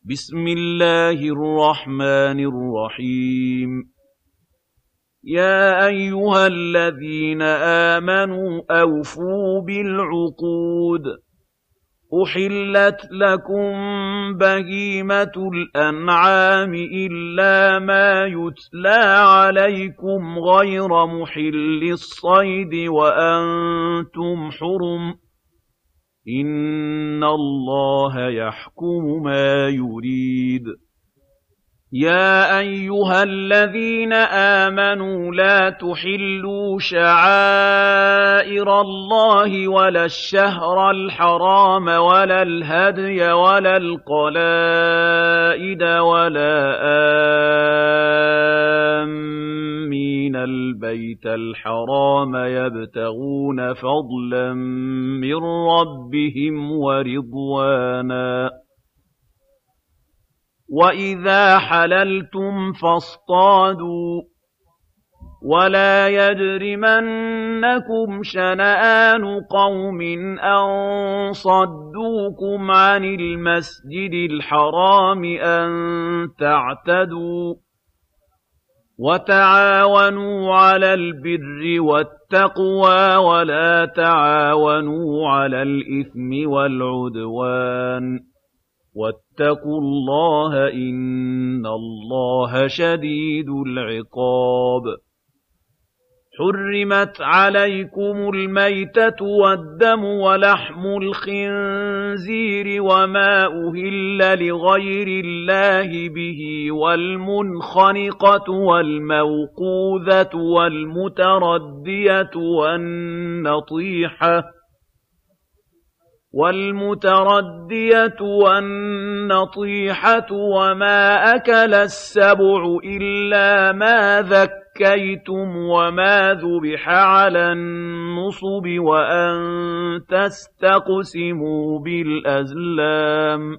بسم الله الرحمن الرحيم يا أيها الذين آمنوا أوفوا بالعقود أحلت لكم بهيمة الأنعام إلا ما يتلى عليكم غير محل الصيد وأنتم حرم إن الله يحكم ما يريد يا أيها الذين آمنوا لا تحلوا شعائر الله ولا الشهر الحرام ولا الهدي ولا القلائد ولا آمين البيت الحرام يبتغون فضلا من ربهم ورضوانا وَإِذَا حَلَلْتُمْ فَاصْطَادُوا وَلَا يَجْرِمَنَّكُمْ شَنَآنُ قَوْمٍ أَن صَدُّوكُمْ عَنِ الْمَسْجِدِ الْحَرَامِ أَن تَعْتَدُوا وَتَعَاوَنُوا عَلَى الْبِرِّ وَالتَّقْوَىٰ وَلَا تَعَاوَنُوا عَلَى الْإِثْمِ وَالْعُدْوَانِ وَاتَّقُوا اللَّهَ إِنَّ اللَّهَ شَدِيدُ الْعِقَابِ حُرِّمَتْ عَلَيْكُمُ الْمَيْتَةُ وَالدَّمُ وَلَحْمُ الْخِنزِيرِ وَمَا أُهِلَّ لِغَيْرِ اللَّهِ بِهِ وَالْمُنْخَنِقَةُ وَالْمَوْقُوذَةُ وَالْمُتَرَدِّيَةُ وَالنَّطِيحَةُ وَمَا أَكَلَ السَّبُعُ إِلَّا مَا ذَكَّيْتُمْ وَمَا ذُبِحَ عَلَى النُّصُبِ وَأَن تَسْتَقْسِمُوا بِالْأَزْلَامِ ۚ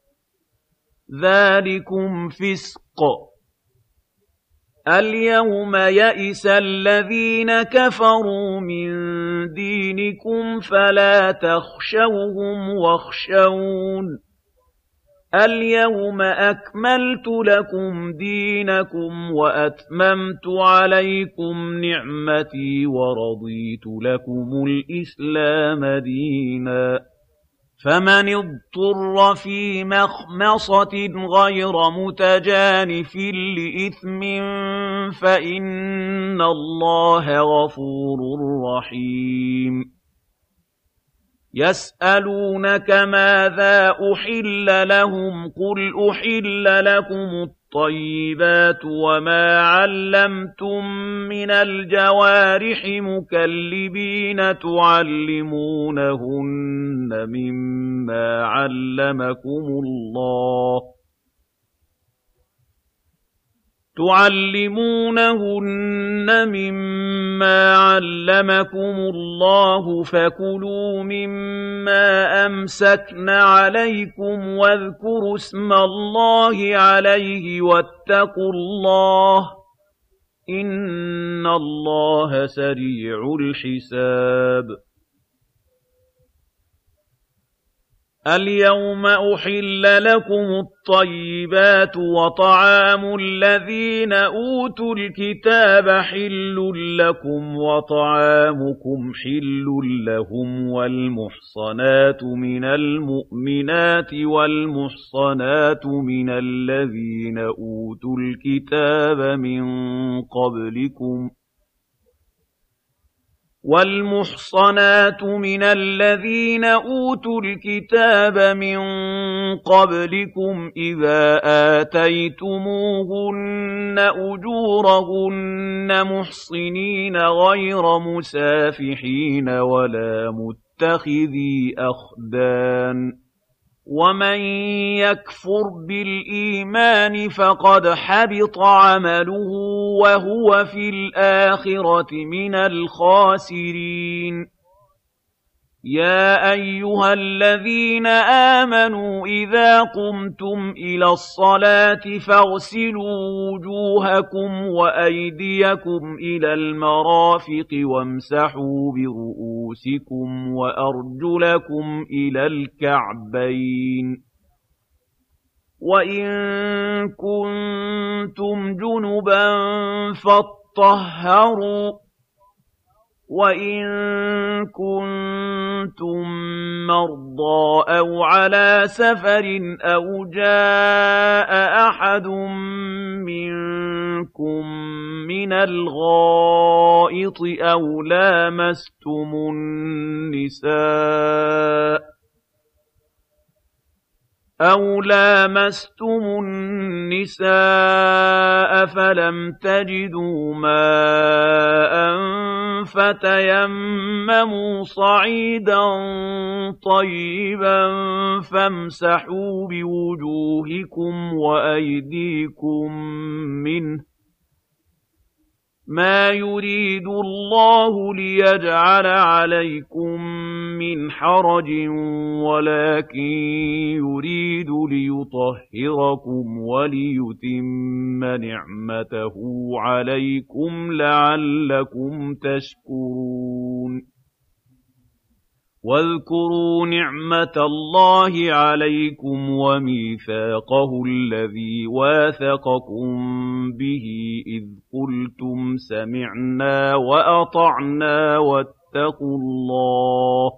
ذَٰلِكُمْ فِسْقٌ ۗ الْيَوْمَ يَئِسَ الَّذِينَ كَفَرُوا مِن دِينِكُمْ فَلَا تَخْشَوْهُمْ وَاخْشَوْنِ ۚ الْيَوْمَ أَكْمَلْتُ لَكُمْ دِينَكُمْ وَأَتْمَمْتُ عَلَيْكُمْ نِعْمَتِي وَرَضِيتُ لَكُمُ الْإِسْلَامَ دِينًا فَمَنِ اضْطُرَّ فِي مَخْمَصَةٍ غَيْرَ مُتَجَانِفٍ لِّإِثْمٍ فَإِنَّ اللَّهَ غَفُورٌ رَّحِيمٌ يَسْأَلُونَكَ مَاذَا أُحِلَّ لَهُمْ ۖ قُلْ أُحِلَّ لَكُمُ الطَّيِّبَاتُ وَمَا عَلَّمْتُم مِّنَ الْجَوَارِحِ مُكَلِّبِينَ تُعَلِّمُونَهُنَّ مِمَّا عَلَّمَكُمُ اللَّهُ فَكُلُوا مِمَّا أَمْسَكْنَ عَلَيْكُمْ وَاذْكُرُوا اسْمَ اللَّهِ عَلَيْهِ وَاتَّقُوا اللَّهَ ۚ إِنَّ اللَّهَ سَرِيعُ الْحِسَابِ الْيَوْمَ أُحِلَّ لَكُمُ الطَّيِّبَاتُ وَطَعَامُ الَّذِينَ أُوتُوا الْكِتَابَ حِلٌّ لَّكُمْ وَطَعَامُكُمْ حِلٌّ لَّهُمْ وَالْمُحْصَنَاتُ مِنَ الْمُؤْمِنَاتِ وَالْمُحْصَنَاتُ مِنَ الَّذِينَ أُوتُوا الْكِتَابَ مِن قَبْلِكُمْ إِذَا آتَيْتُمُوهُنَّ أُجُورَهُنَّ مُحْصِنِينَ غَيْرَ مُسَافِحِينَ وَلَا مُتَّخِذِي أَخْدَانٍ ۚ وَمَن يَكْفُرْ بِالْإِيمَانِ فَقَدْ حَبِطَ عَمَلُهُ وَهُوَ فِي الْآخِرَةِ مِنَ الْخَاسِرِينَ يَا أَيُّهَا الَّذِينَ آمَنُوا إِذَا قُمْتُمْ إِلَى الصَّلَاةِ فَاغْسِلُوا وُجُوهَكُمْ وَأَيْدِيَكُمْ إِلَى الْمَرَافِقِ وَامْسَحُوا بِرُءُوسِكُمْ وَأَرْجُلَكُمْ إِلَى الْكَعْبَيْنِ ۚ وَإِن كُنتُمْ جُنُبًا فَاطَّهَّرُوا وَإِن كُنتُم مَّرْضَىٰ أَوْ عَلَىٰ سَفَرٍ أَوْ جَاءَ أَحَدٌ مِّنكُم مِّنَ الْغَائِطِ أَوْ لَامَسْتُمُ النِّسَاءَ فَلَمْ تَجِدُوا مَاءً فَتَيَمَّمُوا صَعِيدًا طَيِّبًا فَامْسَحُوا بِوُجُوهِكُمْ وَأَيْدِيكُم مِّنْهُ ۚ مَا يُرِيدُ اللَّهُ لِيَجْعَلَ عَلَيْكُم مِّنْ حَرَجٍ وَلَٰكِن يُرِيدُ لِيُطَهِّرَكُمْ وَلِيُتِمَّ نِعْمَتَهُ عَلَيْكُمْ لَعَلَّكُمْ تَشْكُرُونَ وَاذْكُرُوا نِعْمَةَ اللَّهِ عَلَيْكُمْ وَمِيثَاقَهُ الَّذِي وَاثَقَكُم بِهِ إِذْ قُلْتُمْ سَمِعْنَا وَأَطَعْنَا وَاتَّقُوا اللَّهَ ۚ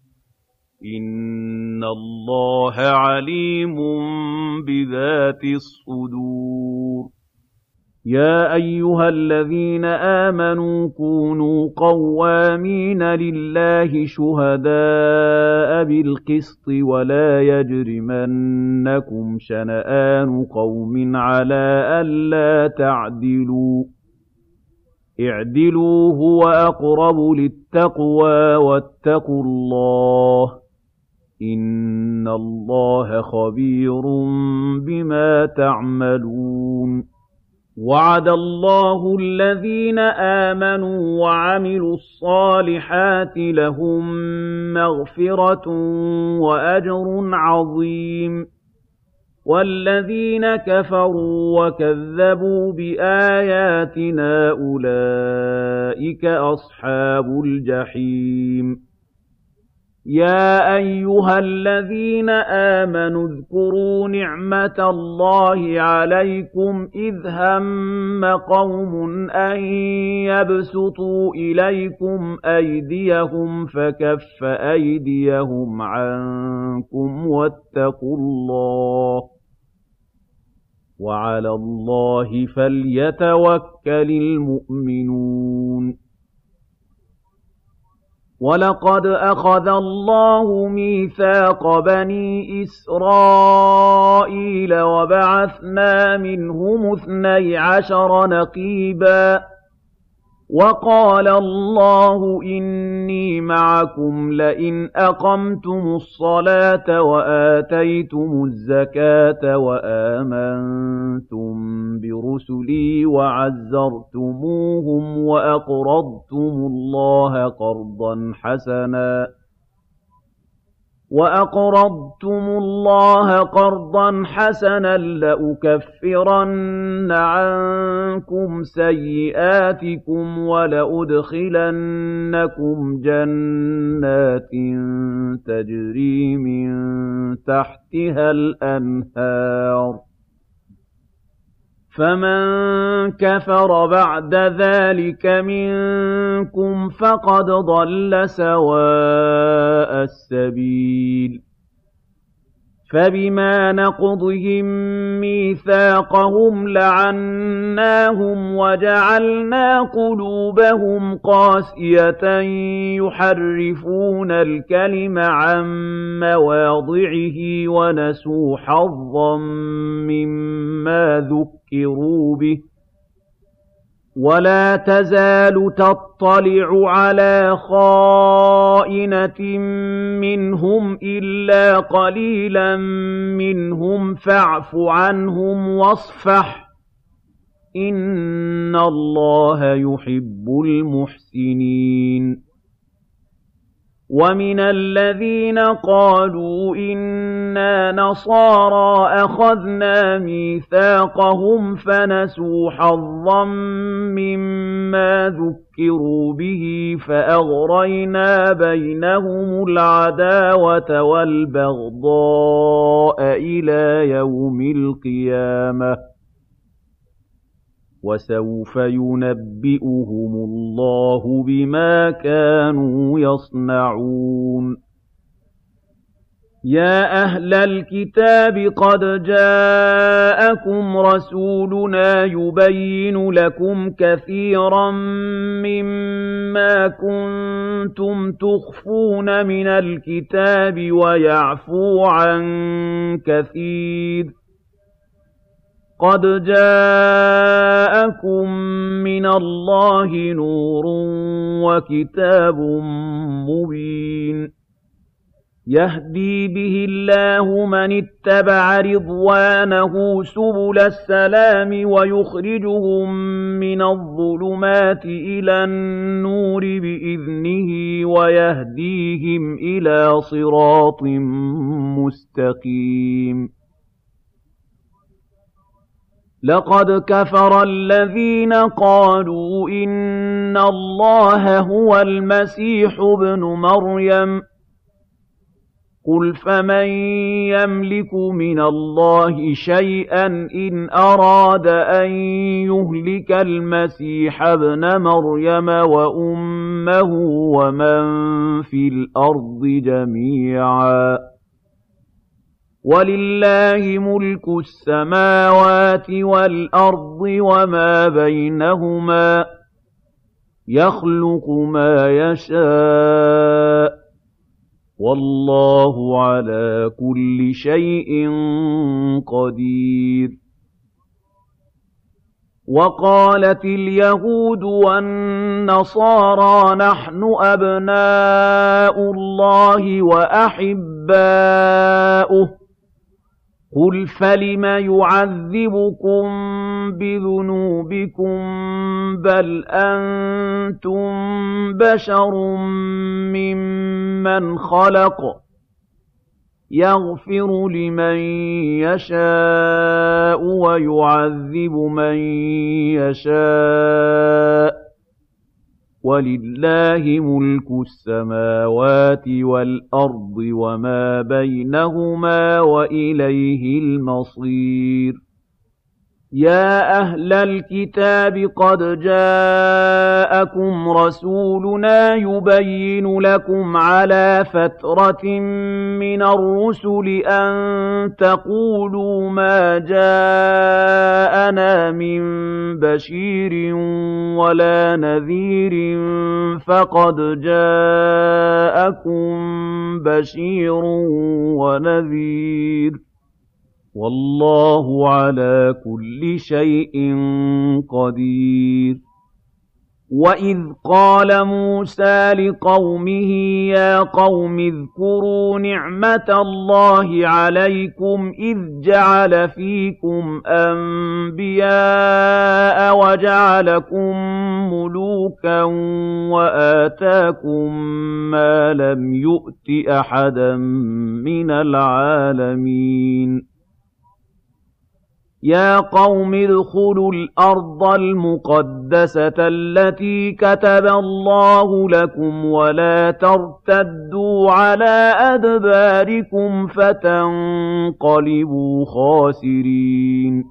إِنَّ اللَّهَ عَلِيمٌ بِذَاتِ الصُّدُورِ يَا أَيُّهَا الَّذِينَ آمَنُوا كُونُوا قَوَّامِينَ لِلَّهِ شُهَدَاءَ بِالْقِسْطِ وَلَا يَجْرِمَنَّكُمْ شَنَآنُ قَوْمٍ عَلَىٰ أَلَّا تَعْدِلُوا ۚ اعْدِلُوا هُوَ أَقْرَبُ لِلتَّقْوَىٰ ۖ وَاتَّقُوا اللَّهَ ۚ إِنَّ اللَّهَ خَبِيرٌ بِمَا تَعْمَلُونَ وَعَدَ اللَّهُ الَّذِينَ آمَنُوا وَعَمِلُوا الصَّالِحَاتِ لَهُم مَّغْفِرَةٌ وَأَجْرٌ عَظِيمٌ وَالَّذِينَ كَفَرُوا وَكَذَّبُوا بِآيَاتِنَا أُولَٰئِكَ أَصْحَابُ الْجَحِيمِ يَا أَيُّهَا الَّذِينَ آمَنُوا اذْكُرُوا نِعْمَةَ اللَّهِ عَلَيْكُمْ إِذْ هَمَّ قَوْمٌ أَن يَبْسُطُوا إِلَيْكُمْ أَيْدِيَهُمْ فَكَفَّ أَيْدِيَهُمْ عَنكُمْ وَاتَّقُوا اللَّهَ ۚ وَعَلَى اللَّهِ فَلْيَتَوَكَّلِ الْمُؤْمِنُونَ وَلَقَدْ أَخَذَ اللَّهُ مِيثَاقَ بَنِي إِسْرَائِيلَ وَبَعَثْنَا مِنْهُمُ 12 نَقِيبًا ۖ وَقَالَ اللَّهُ إِنِّي مَعَكُمْ لَئِنْ أَقَمْتُمُ الصَّلَاةَ وَآتَيْتُمُ الزَّكَاةَ وَآمَنتُم بِرُسُلِي وَعَزَّرْتُمُوهُمْ وَأَقْرَضْتُمُ اللَّهَ قَرْضًا حَسَنًا لَّأُكَفِّرَنَّ عَنكُمْ سَيِّئَاتِكُمْ وَلَأُدْخِلَنَّكُمْ جَنَّاتٍ تَجْرِي مِن تَحْتِهَا الْأَنْهَارُ ۚ فَمَن كَفَرَ بَعْدَ ذَٰلِكَ مِنكُمْ فَقَدْ ضَلَّ سَوَاءَ السَّبِيلِ فَبِمَا نَقْضِهِم مِّيثَاقَهُمْ لَعَنَّاهُمْ وَجَعَلْنَا قُلُوبَهُمْ قَاسِيَةً يُحَرِّفُونَ الْكَلِمَ عَن مَّوَاضِعِهِ وَنَسُوا حَظًّا مِّمَّا ذُكِّرُوا بِهِ ۚ وَلَا تَزَالُ تَطَّلِعُ عَلَىٰ خَائِنَةٍ مِّنْهُمْ إِلَّا قَلِيلًا مِّنْهُمْ فَاعْفُ عَنْهُمْ وَاصْفَحْ ۚ إِنَّ اللَّهَ يُحِبُّ الْمُحْسِنِينَ وَمِنَ الَّذِينَ قَالُوا إِنَّا نَصَارَىٰ أَخَذْنَا مِيثَاقَهُمْ فَنَسُوا حَظًّا مِّمَّا ذُكِّرُوا بِهِ فَأَغْرَيْنَا بَيْنَهُمُ الْعَدَاوَةَ وَالْبَغْضَاءَ إِلَىٰ يَوْمِ الْقِيَامَةِ ۚ وَسَوْفَ يُنَبِّئُهُمُ اللَّهُ بِمَا كَانُوا يَصْنَعُونَ يَا أَهْلَ الْكِتَابِ قَدْ جَاءَكُمْ رَسُولُنَا يُبَيِّنُ لَكُمْ كَثِيرًا مِّمَّا كُنتُمْ تُخْفُونَ مِنَ الْكِتَابِ وَيَعْفُو عَن كَثِيرٍ ۚ قَدْ جَاءَكُم مِّنَ اللَّهِ نُورٌ وَكِتَابٌ مُّبِينٌ يَهْدِي بِهِ اللَّهُ مَنِ اتَّبَعَ رِضْوَانَهُ سُبُلَ السَّلَامِ وَيُخْرِجُهُم مِّنَ الظُّلُمَاتِ إِلَى النُّورِ بِإِذْنِهِ وَيَهْدِيهِمْ إِلَىٰ صِرَاطٍ مُّسْتَقِيمٍ لَقَدْ كَفَرَ الَّذِينَ قَالُوا إِنَّ اللَّهَ هُوَ الْمَسِيحُ ابْنُ مَرْيَمَ ۚ قُلْ فَمَن يَمْلِكُ مِنَ اللَّهِ شَيْئًا إِنْ أَرَادَ أَن يُهْلِكَ الْمَسِيحَ ابْنَ مَرْيَمَ وَأُمَّهُ وَمَن فِي الْأَرْضِ جَمِيعًا ۗ وَلِلَّهِ مُلْكُ السَّمَاوَاتِ وَالْأَرْضِ وَمَا بَيْنَهُمَا ۚ يَخْلُقُ مَا يَشَاءُ ۚ وَاللَّهُ عَلَىٰ كُلِّ شَيْءٍ قَدِيرٌ وَقَالَتِ الْيَهُودُ وَالنَّصَارَىٰ نَحْنُ أَبْنَاءُ اللَّهِ وَأَحِبَّاؤُهُ ۚ قُلْ فَلِمَ يُعَذِّبُكُم بِذُنُوبِكُم ۖ بَلْ أَنتُم بَشَرٌ مِّمَّنْ خَلَقَ ۚ يَغْفِرُ لِمَن يَشَاءُ وَيُعَذِّبُ مَن يَشَاءُ ۚ وَلِلَّهِ مُلْكُ السَّمَاوَاتِ وَالْأَرْضِ وَمَا بَيْنَهُمَا ۖ وَإِلَيْهِ الْمَصِيرُ يَا أَهْلَ الْكِتَابِ قَدْ جَاءَكُمْ رَسُولُنَا يُبَيِّنُ لَكُمْ عَلَىٰ فَتْرَةٍ مِّنَ الرُّسُلِ أَن تَقُولُوا مَا جَاءَنَا مِن بَشِيرٍ وَلَا نَذِيرٍ فَقَدْ جَاءَكُم بَشِيرٌ وَنَذِيرٌ ۗ وَاللَّهُ عَلَىٰ كُلِّ شَيْءٍ قَدِيرٌ وَإِذْ قَالَ مُوسَىٰ لِقَوْمِهِ يَا قَوْمِ اذْكُرُوا نِعْمَةَ اللَّهِ عَلَيْكُمْ إِذْ جَعَلَ فِيكُمْ أَنبِيَاءَ وَجَعَلَكُم مُّلُوكًا وَآتَاكُم مَّا لَمْ يُؤْتِ أَحَدًا مِّنَ الْعَالَمِينَ يَا قَوْمِ ادْخُلُوا الْأَرْضَ الْمُقَدَّسَةَ الَّتِي كَتَبَ اللَّهُ لَكُمْ وَلَا تَرْتَدُّوا عَلَىٰ أَدْبَارِكُمْ فَتَنقَلِبُوا خَاسِرِينَ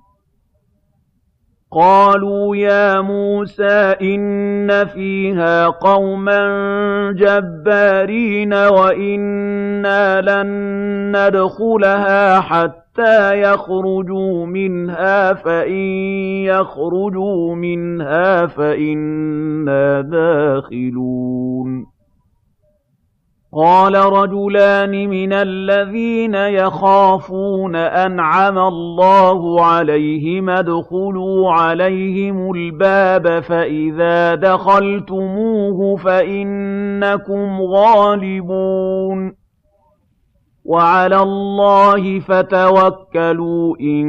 قَالُوا يَا مُوسَىٰ إِنَّ فِيهَا قَوْمًا جَبَّارِينَ وَإِنَّا لَن نَّدْخُلَهَا حَتَّىٰ يَخْرُجُوا مِنْهَا فَإِن يَخْرُجُوا مِنْهَا فَإِنَّا دَاخِلُونَ قَالَ رَجُلَانِ مِنَ الَّذِينَ يَخَافُونَ أَنْعَمَ اللَّهُ عَلَيْهِمْ ادْخُلُوا عَلَيْهِمُ الْبَابَ فَإِذَا دَخَلْتُمُوهُ فَإِنَّكُمْ غَالِبُونَ وَعَلَى اللَّهِ فَتَوَكَّلُوا إِن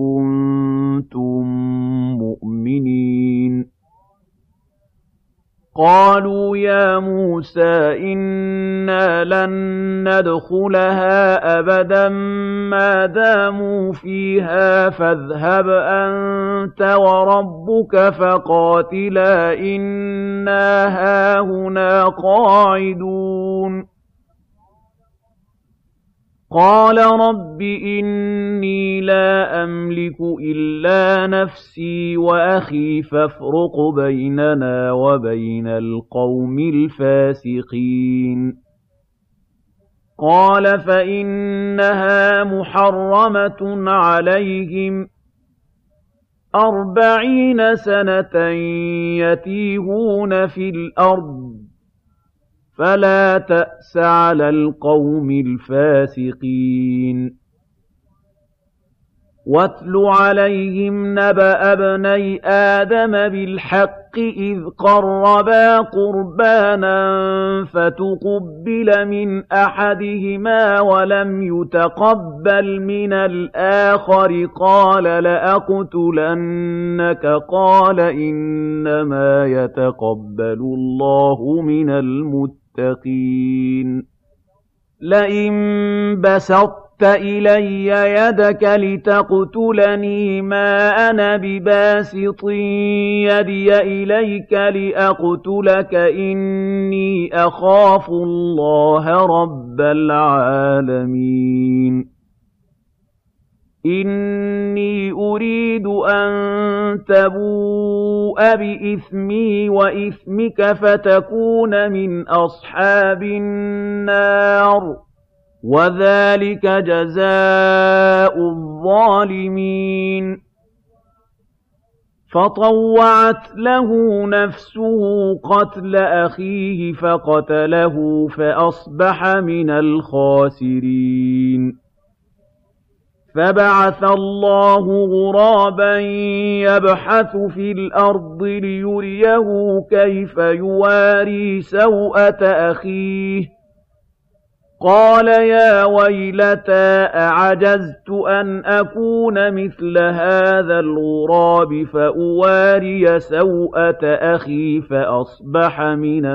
كُنتُم مُّؤْمِنِينَ قالوا يا موسى إنا لن ندخلها أبدا ما داموا فيها فاذهب أنت وربك فقاتلا إنا هاهنا قاعدون قال رب إني لا أملك إلا نفسي وأخي فافرق بيننا وبين القوم الفاسقين قال فإنها محرمة عليهم 40 سنة يتيهون في الأرض فلا تأس على القوم الفاسقين واتل عليهم نبأ ابني آدم بالحق إذ قربا قربانا فتقبل من أحدهما ولم يتقبل من الآخر قال لأقتلنك قال إنما يتقبل الله من المتقين لئن بسطت إلي يدك لتقتلني ما أنا بباسط يدي إليك لأقتلك إني أخاف الله رب العالمين إني أريد أن تبوء بإثمي وإثمك فتكون من أصحاب النار وذلك جزاء الظالمين فطوعت له نفسه قتل أخيه فقتله فأصبح من الخاسرين فبعث الله غرابا يبحث في الأرض ليريه كيف يواري سوءة أخيه قال يا ويلتى أعجزت أن أكون مثل هذا الغراب فأواري سوءة أخي فأصبح من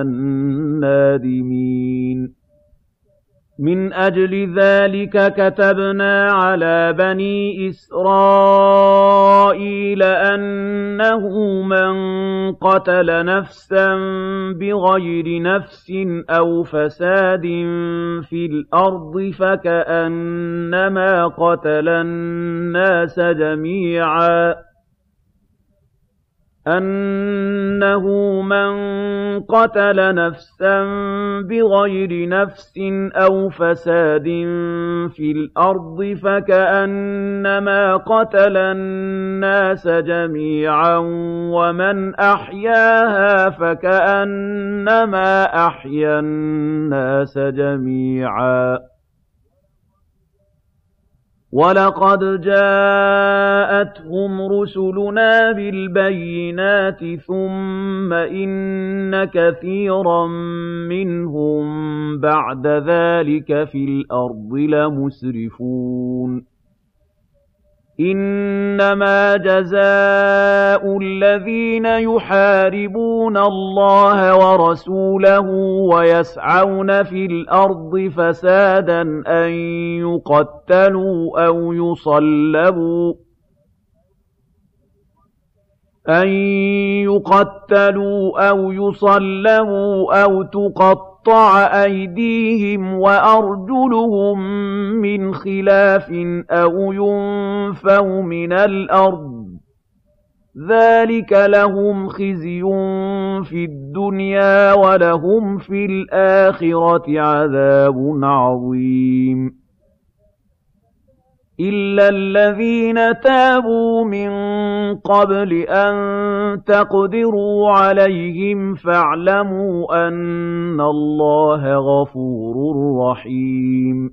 النادمين من أجل ذلك كتبنا على بني إسرائيل أنه من قتل نفسا بغير نفس أو فساد في الأرض فكأنما قتل الناس جميعا أنه من قتل نفسا بغير نفس أو فساد في الأرض فكأنما قتل الناس جميعا ومن أحياها فكأنما أحيا الناس جميعا وَلَقَدْ جَاءَتْهُمْ رُسُلُنَا بِالْبَيِّنَاتِ ثُمَّ إِنَّ كَثِيرًا مِّنْهُم بَعْدَ ذَلِكَ فِي الْأَرْضِ لَمُسْرِفُونَ إِنَّمَا جَزَاءُ الَّذِينَ يُحَارِبُونَ اللَّهَ وَرَسُولَهُ وَيَسْعَوْنَ فِي الْأَرْضِ فَسَادًا أَن يُقَتَّلُوا أَوْ يُصَلَّبُوا أَوْ تُقَطَّعَ أَيْدِيهِمْ وَأَرْجُلُهُم مِّنْ خِلَافٍ أَوْ يُنفَوْا مِنَ الْأَرْضِ ۚ ذَٰلِكَ لَهُمْ خِزْيٌ فِي الدُّنْيَا وَلَهُمْ فِي الْآخِرَةِ عَذَابٌ عَظِيمٌ إِلَّا الَّذِينَ تَابُوا مِن قَبْلِ أَن تَقْدِرُوا عَلَيْهِمْ فَاعْلَمُوا أَنَّ اللَّهَ غَفُورٌ رَّحِيمٌ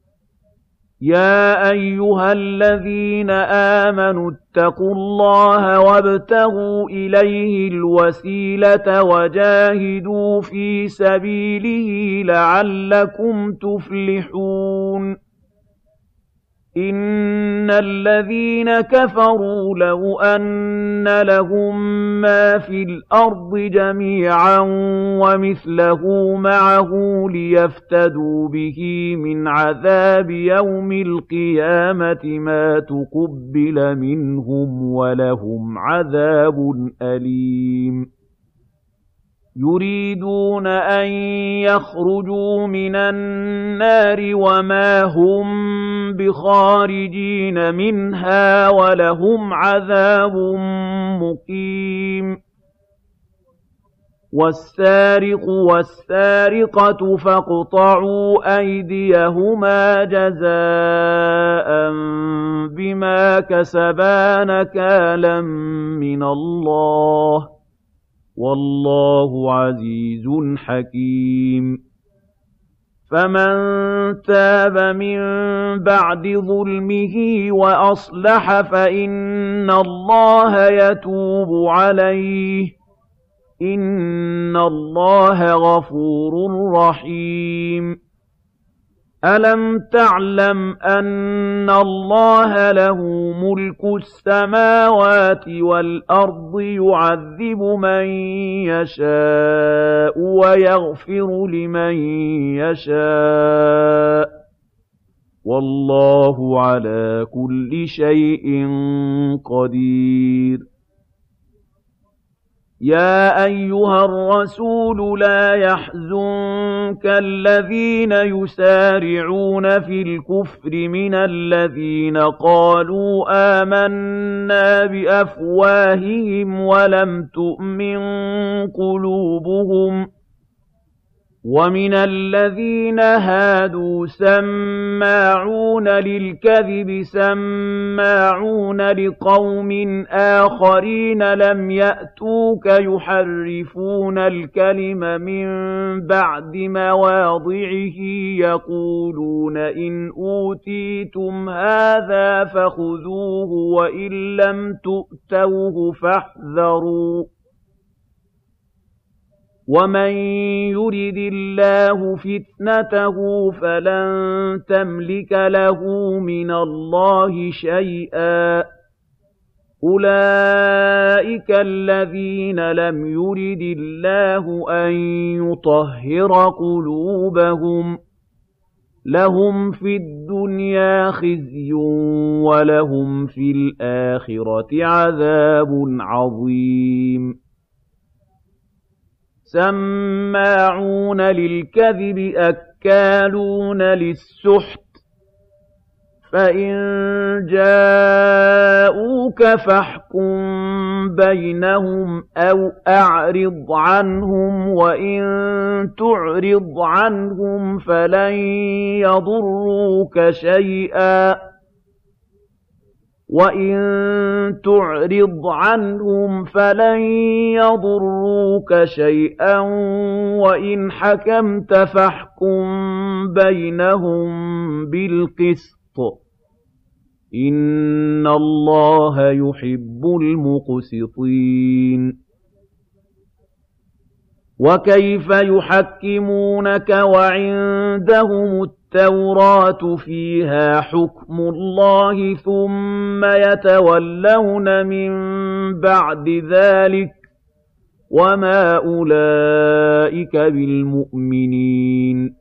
يَا أَيُّهَا الَّذِينَ آمَنُوا اتَّقُوا اللَّهَ وَابْتَغُوا إِلَيْهِ الْوَسِيلَةَ وَجَاهِدُوا فِي سَبِيلِهِ لَعَلَّكُمْ تُفْلِحُونَ إِنَّ الَّذِينَ كَفَرُوا لَوْ أَنَّ لَهُم مَّا فِي الْأَرْضِ جَمِيعًا وَمِثْلَهُ مَعَهُ لِيَفْتَدُوا بِهِ مِنْ عَذَابِ يَوْمِ الْقِيَامَةِ مَا تُقُبِّلَ مِنْهُمْ وَلَهُمْ عَذَابٌ أَلِيمٌ يُرِيدُونَ أَن يَخْرُجُوا مِنَ النَّارِ وَمَا هُم بِخَارِجِينَ مِنْهَا وَلَهُمْ عَذَابٌ مُّقِيمٌ وَالسَّارِقُ وَالسَّارِقَةُ فَاقْطَعُوا أَيْدِيَهُمَا جَزَاءً بِمَا كَسَبَا نَكَالًا مِّنَ اللَّهِ ۗ وَاللَّهُ عَزِيزٌ حَكِيمٌ فَمَن تَابَ مِن بَعْدِ ظُلْمِهِ وَأَصْلَحَ فَإِنَّ اللَّهَ يَتُوبُ عَلَيْهِ ۗ إِنَّ اللَّهَ غَفُورٌ رَّحِيمٌ أَلَمْ تَعْلَمْ أَنَّ اللَّهَ لَهُ مُلْكُ السَّمَاوَاتِ وَالْأَرْضِ يُعَذِّبُ مَن يَشَاءُ وَيَغْفِرُ لِمَن يَشَاءُ ۗ وَاللَّهُ عَلَىٰ كُلِّ شَيْءٍ قَدِيرٌ يَا أَيُّهَا الرَّسُولُ لَا يَحْزُنكَ الَّذِينَ يُسَارِعُونَ فِي الْكُفْرِ مِنَ الَّذِينَ قَالُوا آمَنَّا بِأَفْوَاهِهِمْ وَلَمْ تُؤْمِن قُلُوبُهُمْ ۛ وَمِنَ الَّذِينَ هَادُوا سَمَّاعُونَ لِلْكَذِبِ سَمَّاعُونَ لِقَوْمٍ آخَرِينَ لَمْ يَأْتُوكَ يُحَرِّفُونَ الْكَلِمَ مِن بَعْدِ مَوَاضِعِهِ يَقُولُونَ إِنْ أُوتِيتُمْ هَٰذَا فَخُذُوهُ وَإِن لَّمْ تُؤْتَوْهُ فَاحْذَرُوا ۚ وَمَن يُرِدِ اللَّهُ فِتْنَتَهُ فَلَن تَمْلِكَ لَهُ مِنَ اللَّهِ شَيْئًا ۚ أُولَٰئِكَ الَّذِينَ لَمْ يُرِدِ اللَّهُ أَن يُطَهِّرَ قُلُوبَهُمْ ۚ لَهُمْ فِي الدُّنْيَا خِزْيٌ وَلَهُمْ فِي الْآخِرَةِ عَذَابٌ عَظِيمٌ سَمَّاعُونَ لِلْكَذِبِ أَكَّالُونَ لِلسُّحْتِ ۚ فَإِن جَاءُوكَ فَاحْكُم بَيْنَهُمْ أَوْ أَعْرِضْ عَنْهُمْ ۖ وَإِن تُعْرِضْ عَنْهُمْ فَلَن يَضُرُّوكَ شَيْئًا وَإِنْ حَكَمْتَ فَاحْكُم بَيْنَهُم بِالْقِسْطِ ۚ إِنَّ اللَّهَ يُحِبُّ الْمُقْسِطِينَ وَكَيْفَ يُحَكِّمُونَكَ وَعِندَهُمُ التَّوْرَاةُ فِيهَا حُكْمُ اللَّهِ ثُمَّ يَتَوَلَّوْنَ مِن بَعْدِ ذَٰلِكَ ۚ وَمَا أُولَٰئِكَ بِالْمُؤْمِنِينَ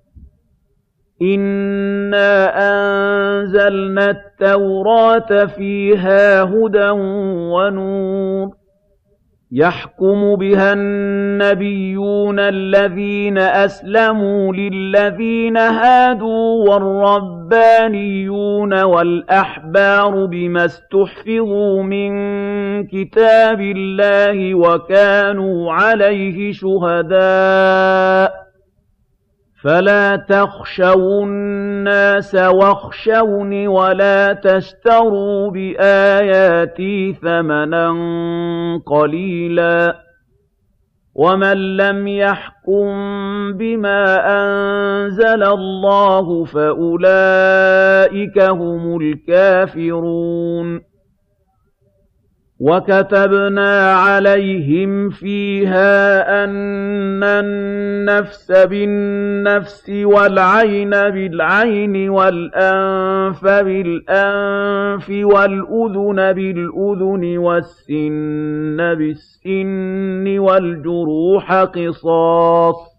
إِنَّا أَنزَلْنَا التَّوْرَاةَ فِيهَا هُدًى وَنُورٌ يَحْكُمُ بِهَا النَّبِيُّونَ الَّذِينَ أَسْلَمُوا لِلَّذِينَ هَادُوا وَالرَّبَّانِيُّونَ وَالْأَحْبَارُ بِمَا اسْتُحْفِظُوا مِن كِتَابِ اللَّهِ وَكَانُوا عَلَيْهِ شُهَدَاءَ ۚ فَلَا تَخْشَوُا النَّاسَ وَاخْشَوْنِ وَلَا تَشْتَرُوا بِآيَاتِي ثَمَنًا قَلِيلًا ۚ وَمَن لَّمْ يَحْكُم بِمَا أَنزَلَ اللَّهُ فَأُولَٰئِكَ هُمُ الْكَافِرُونَ وَكَتَبْنَا عَلَيْهِمْ فِيهَا أَنَّ النَّفْسَ بِالنَّفْسِ وَالْعَيْنَ بِالْعَيْنِ وَالْأَنفَ بِالْأَنفِ وَالْأُذُنَ بِالْأُذُنِ وَالسِّنَّ بِالسِّنِّ وَالْجُرُوحَ قِصَاصٌ ۚ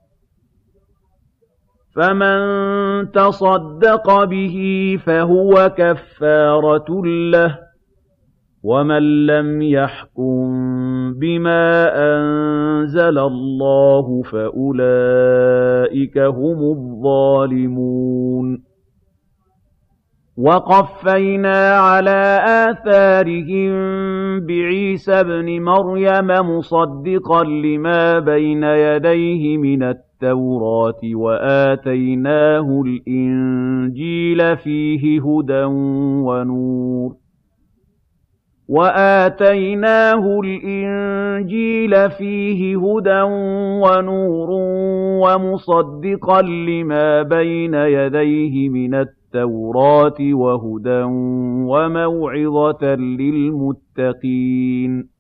فَمَن تَصَدَّقَ بِهِ فَهُوَ كَفَّارَةٌ لَّهُ ۚ وَمَن لَّمْ يَحْكُم بِمَا أَنزَلَ اللَّهُ فَأُولَٰئِكَ هُمُ الظَّالِمُونَ وَقَفَّيْنَا عَلَىٰ آثَارِهِم بِعِيسَى ابْنِ مَرْيَمَ مُصَدِّقًا لِّمَا بَيْنَ يَدَيْهِ مِنَ التَّوْرَاةِ وَآتَيْنَاهُ الْإِنجِيلَ فِيهِ هُدًى وَنُورٌ وَمُصَدِّقًا لِّمَا بَيْنَ يَدَيْهِ مِنَ التَّوْرَاةِ وَهُدًى وَمَوْعِظَةً لِّلْمُتَّقِينَ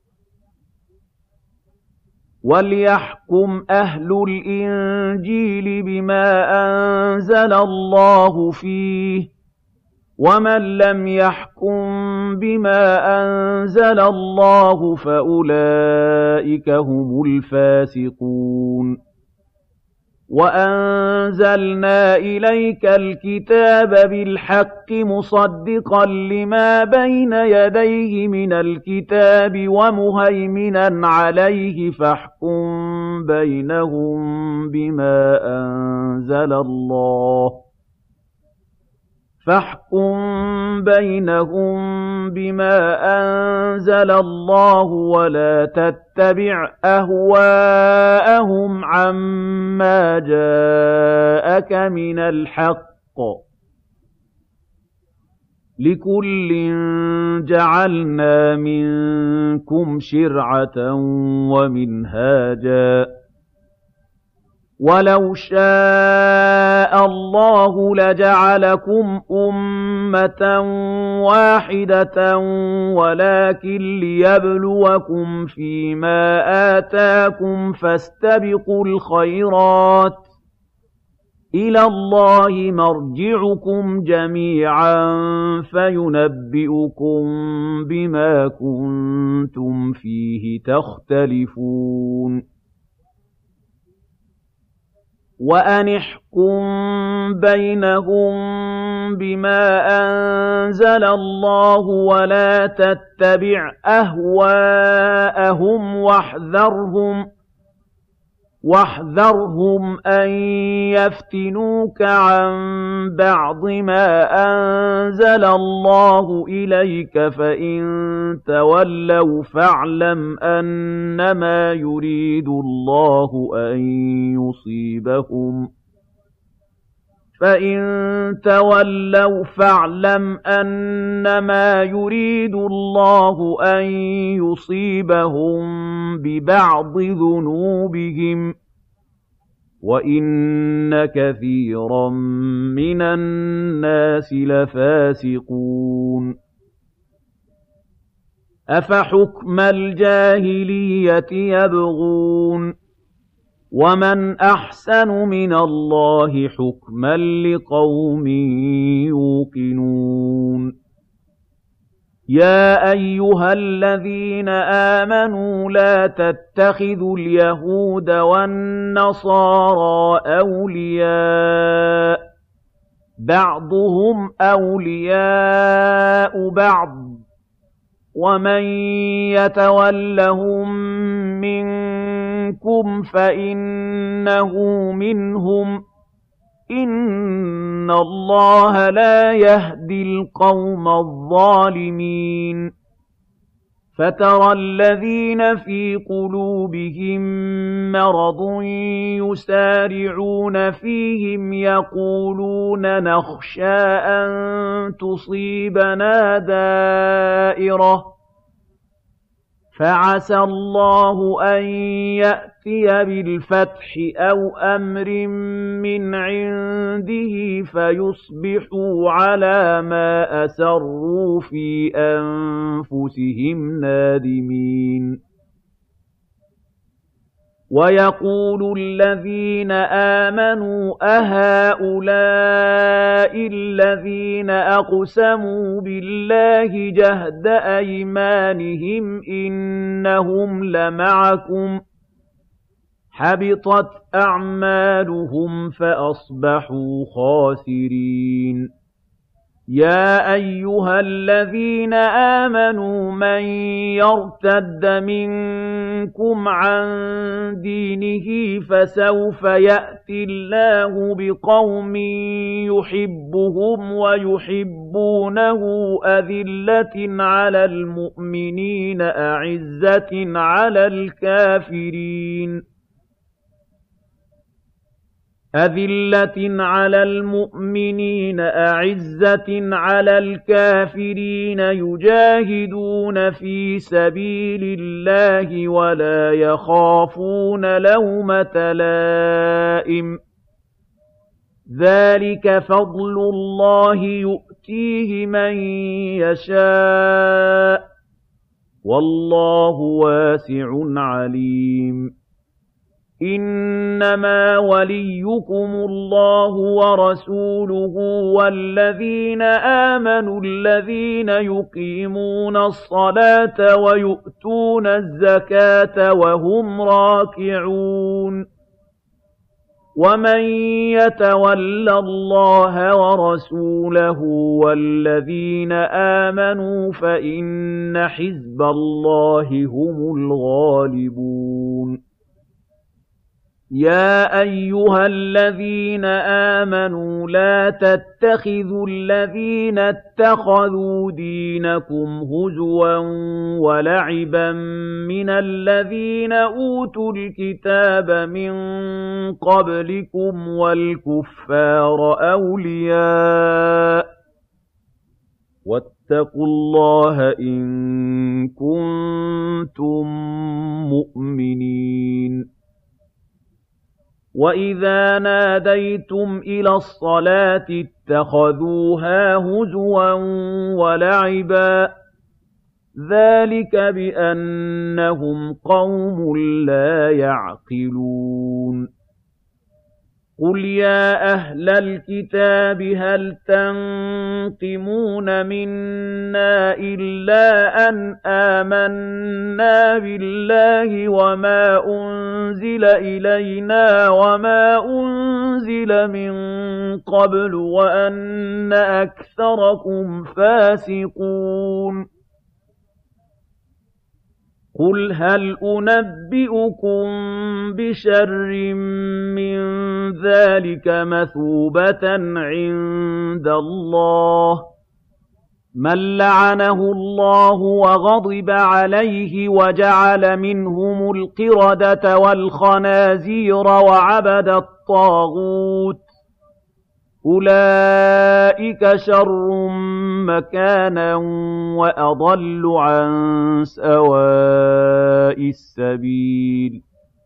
وَلْيَحْكُمْ أَهْلُ الْإِنجِيلِ بِمَا أَنزَلَ اللَّهُ فِيهِ ۚ وَمَن لَّمْ يَحْكُم بِمَا أَنزَلَ اللَّهُ فَأُولَٰئِكَ هُمُ الْفَاسِقُونَ وَأَنزَلْنَا إِلَيْكَ الْكِتَابَ بِالْحَقِّ مُصَدِّقًا لِّمَا بَيْنَ يَدَيْهِ مِنَ الْكِتَابِ وَمُهَيْمِنًا عَلَيْهِ فَاحْكُم بَيْنَهُم بِمَا أَنزَلَ اللَّهُ وَلَا تَتَّبِعْ أَهْوَاءَهُمْ عَمَّا جَاءَكَ مِنَ الْحَقِّ ۚ لِكُلٍّ جَعَلْنَا مِنكُمْ شِرْعَةً وَمِنْهَاجًا ۚ وَلَوْ شَاءَ اللَّهُ لَجَعَلَكُمْ أُمَّةً وَاحِدَةً وَلَٰكِن لِّيَبْلُوَكُمْ فِيمَا آتَاكُمْ ۖ فَاسْتَبِقُوا الْخَيْرَاتِ ۚ إِلَى اللَّهِ مَرْجِعُكُمْ جَمِيعًا فَيُنَبِّئُكُم بِمَا كُنتُمْ فِيهِ تَخْتَلِفُونَ وَأَنِ احْكُم بَيْنَهُم بِمَا أَنزَلَ اللَّهُ وَلَا تَتَّبِعْ أَهْوَاءَهُمْ وَاحْذَرْهُمْ أَن يَفْتِنُوكَ عَن بَعْضِ مَا أَنزَلَ اللَّهُ إِلَيْكَ ۖ فَإِن تَوَلَّوْا فَاعْلَمْ أَنَّمَا يُرِيدُ اللَّهُ أَن يُصِيبَهُم بِبَعْضِ ذُنُوبِهِمْ ۗ وَإِنَّ كَثِيرًا مِّنَ النَّاسِ لَفَاسِقُونَ أَفَحُكْمَ الْجَاهِلِيَّةِ يَبْغُونَ ۚ وَمَنْ أَحْسَنُ مِنَ اللَّهِ حُكْمًا لِّقَوْمٍ يُوقِنُونَ يَا أَيُّهَا الَّذِينَ آمَنُوا لَا تَتَّخِذُوا الْيَهُودَ وَالنَّصَارَىٰ أَوْلِيَاءَ ۘ بَعْضُهُمْ أَوْلِيَاءُ بَعْضٍ ۚ وَمَن يَتَوَلَّهُم مِّنكُمْ فَإِنَّهُ مِنْهُمْ ۗ إِنَّ اللَّهَ لَا يَهْدِي الْقَوْمَ الظَّالِمِينَ فَتَرَى الَّذِينَ فِي قُلُوبِهِم مَّرَضٌ يُسَارِعُونَ فِيهِمْ يَقُولُونَ نَخْشَىٰ أَن تُصِيبَنَا دَائِرَةٌ فَعَسَى اللَّهُ أَن يَأْتِيَ بِالْفَتْحِ أَوْ أَمْرٍ مِّنْ عِندِهِ فَيُصْبِحُوا عَلَىٰ مَا أَسَرُّوا فِي أَنفُسِهِمْ نَادِمِينَ وَيَقُولُ الَّذِينَ آمَنُوا أَهَٰؤُلَاءِ الَّذِينَ أَقْسَمُوا بِاللَّهِ جَهْدَ أَيْمَانِهِمْ إِنَّهُمْ لَمَعَكُمْ ۚ حَبِطَتْ أَعْمَالُهُمْ فَأَصْبَحُوا خَاسِرِينَ يَا أَيُّهَا الَّذِينَ آمَنُوا مَن يَرْتَدَّ مِنكُمْ عَن دِينِهِ فَسَوْفَ يَأْتِي اللَّهُ بِقَوْمٍ يُحِبُّهُمْ وَيُحِبُّونَهُ أَذِلَّةٍ عَلَى الْمُؤْمِنِينَ أَعِزَّةٍ عَلَى الْكَافِرِينَ يُجَاهِدُونَ فِي سَبِيلِ اللَّهِ وَلَا يَخَافُونَ لَوْمَةَ لَائِمٍ ۚ ذَٰلِكَ فَضْلُ اللَّهِ يُؤْتِيهِ مَن يَشَاءُ ۚ وَاللَّهُ وَاسِعٌ عَلِيمٌ إِنَّمَا وَلِيُّكُمُ اللَّهُ وَرَسُولُهُ وَالَّذِينَ آمَنُوا الَّذِينَ يُقِيمُونَ الصَّلَاةَ وَيُؤْتُونَ الزَّكَاةَ وَهُمْ رَاكِعُونَ وَمَن يَتَوَلَّ اللَّهَ وَرَسُولَهُ وَالَّذِينَ آمَنُوا فَإِنَّ حِزْبَ اللَّهِ هُمُ الْغَالِبُونَ يَا أَيُّهَا الَّذِينَ آمَنُوا لَا تَتَّخِذُوا الَّذِينَ اتَّخَذُوا دِينَكُمْ هُزُوًا وَلَعِبًا مِّنَ الَّذِينَ أُوتُوا الْكِتَابَ مِن قَبْلِكُمْ وَالْكُفَّارَ أَوْلِيَاءَ ۚ وَاتَّقُوا اللَّهَ إِن كُنتُم مُّؤْمِنِينَ وَإِذَا نَادَيْتُمْ إِلَى الصَّلَاةِ اتَّخَذُوهَا هُزُوًا وَلَعِبًا ۚ ذَٰلِكَ بِأَنَّهُمْ قَوْمٌ لَّا يَعْقِلُونَ قُلْ يَا أَهْلَ الْكِتَابِ هَلْ تَنقِمُونَ مِنَّا إِلَّا أَنْ آمَنَّا بِاللَّهِ وَمَا أُنزِلَ إِلَيْنَا وَمَا أُنزِلَ مِن قَبْلُ وَأَنَّ أَكْثَرَكُمْ فَاسِقُونَ قُلْ هَلْ أُنَبِّئُكُم بِشَرٍّ مِّن ذَٰلِكَ مَثُوبَةً عِندَ اللَّهِ مَن لَّعَنَهُ اللَّهُ وَغَضِبَ عَلَيْهِ وَجَعَلَ مِنْهُمُ الْقِرَدَةَ وَالْخَنَازِيرَ وَعَبَدَ الطَّاغُوتَ ۚ أُولَٰئِكَ شَرٌّ مَّكَانًا وَأَضَلُّ عَن سَوَاءِ السَّبِيلِ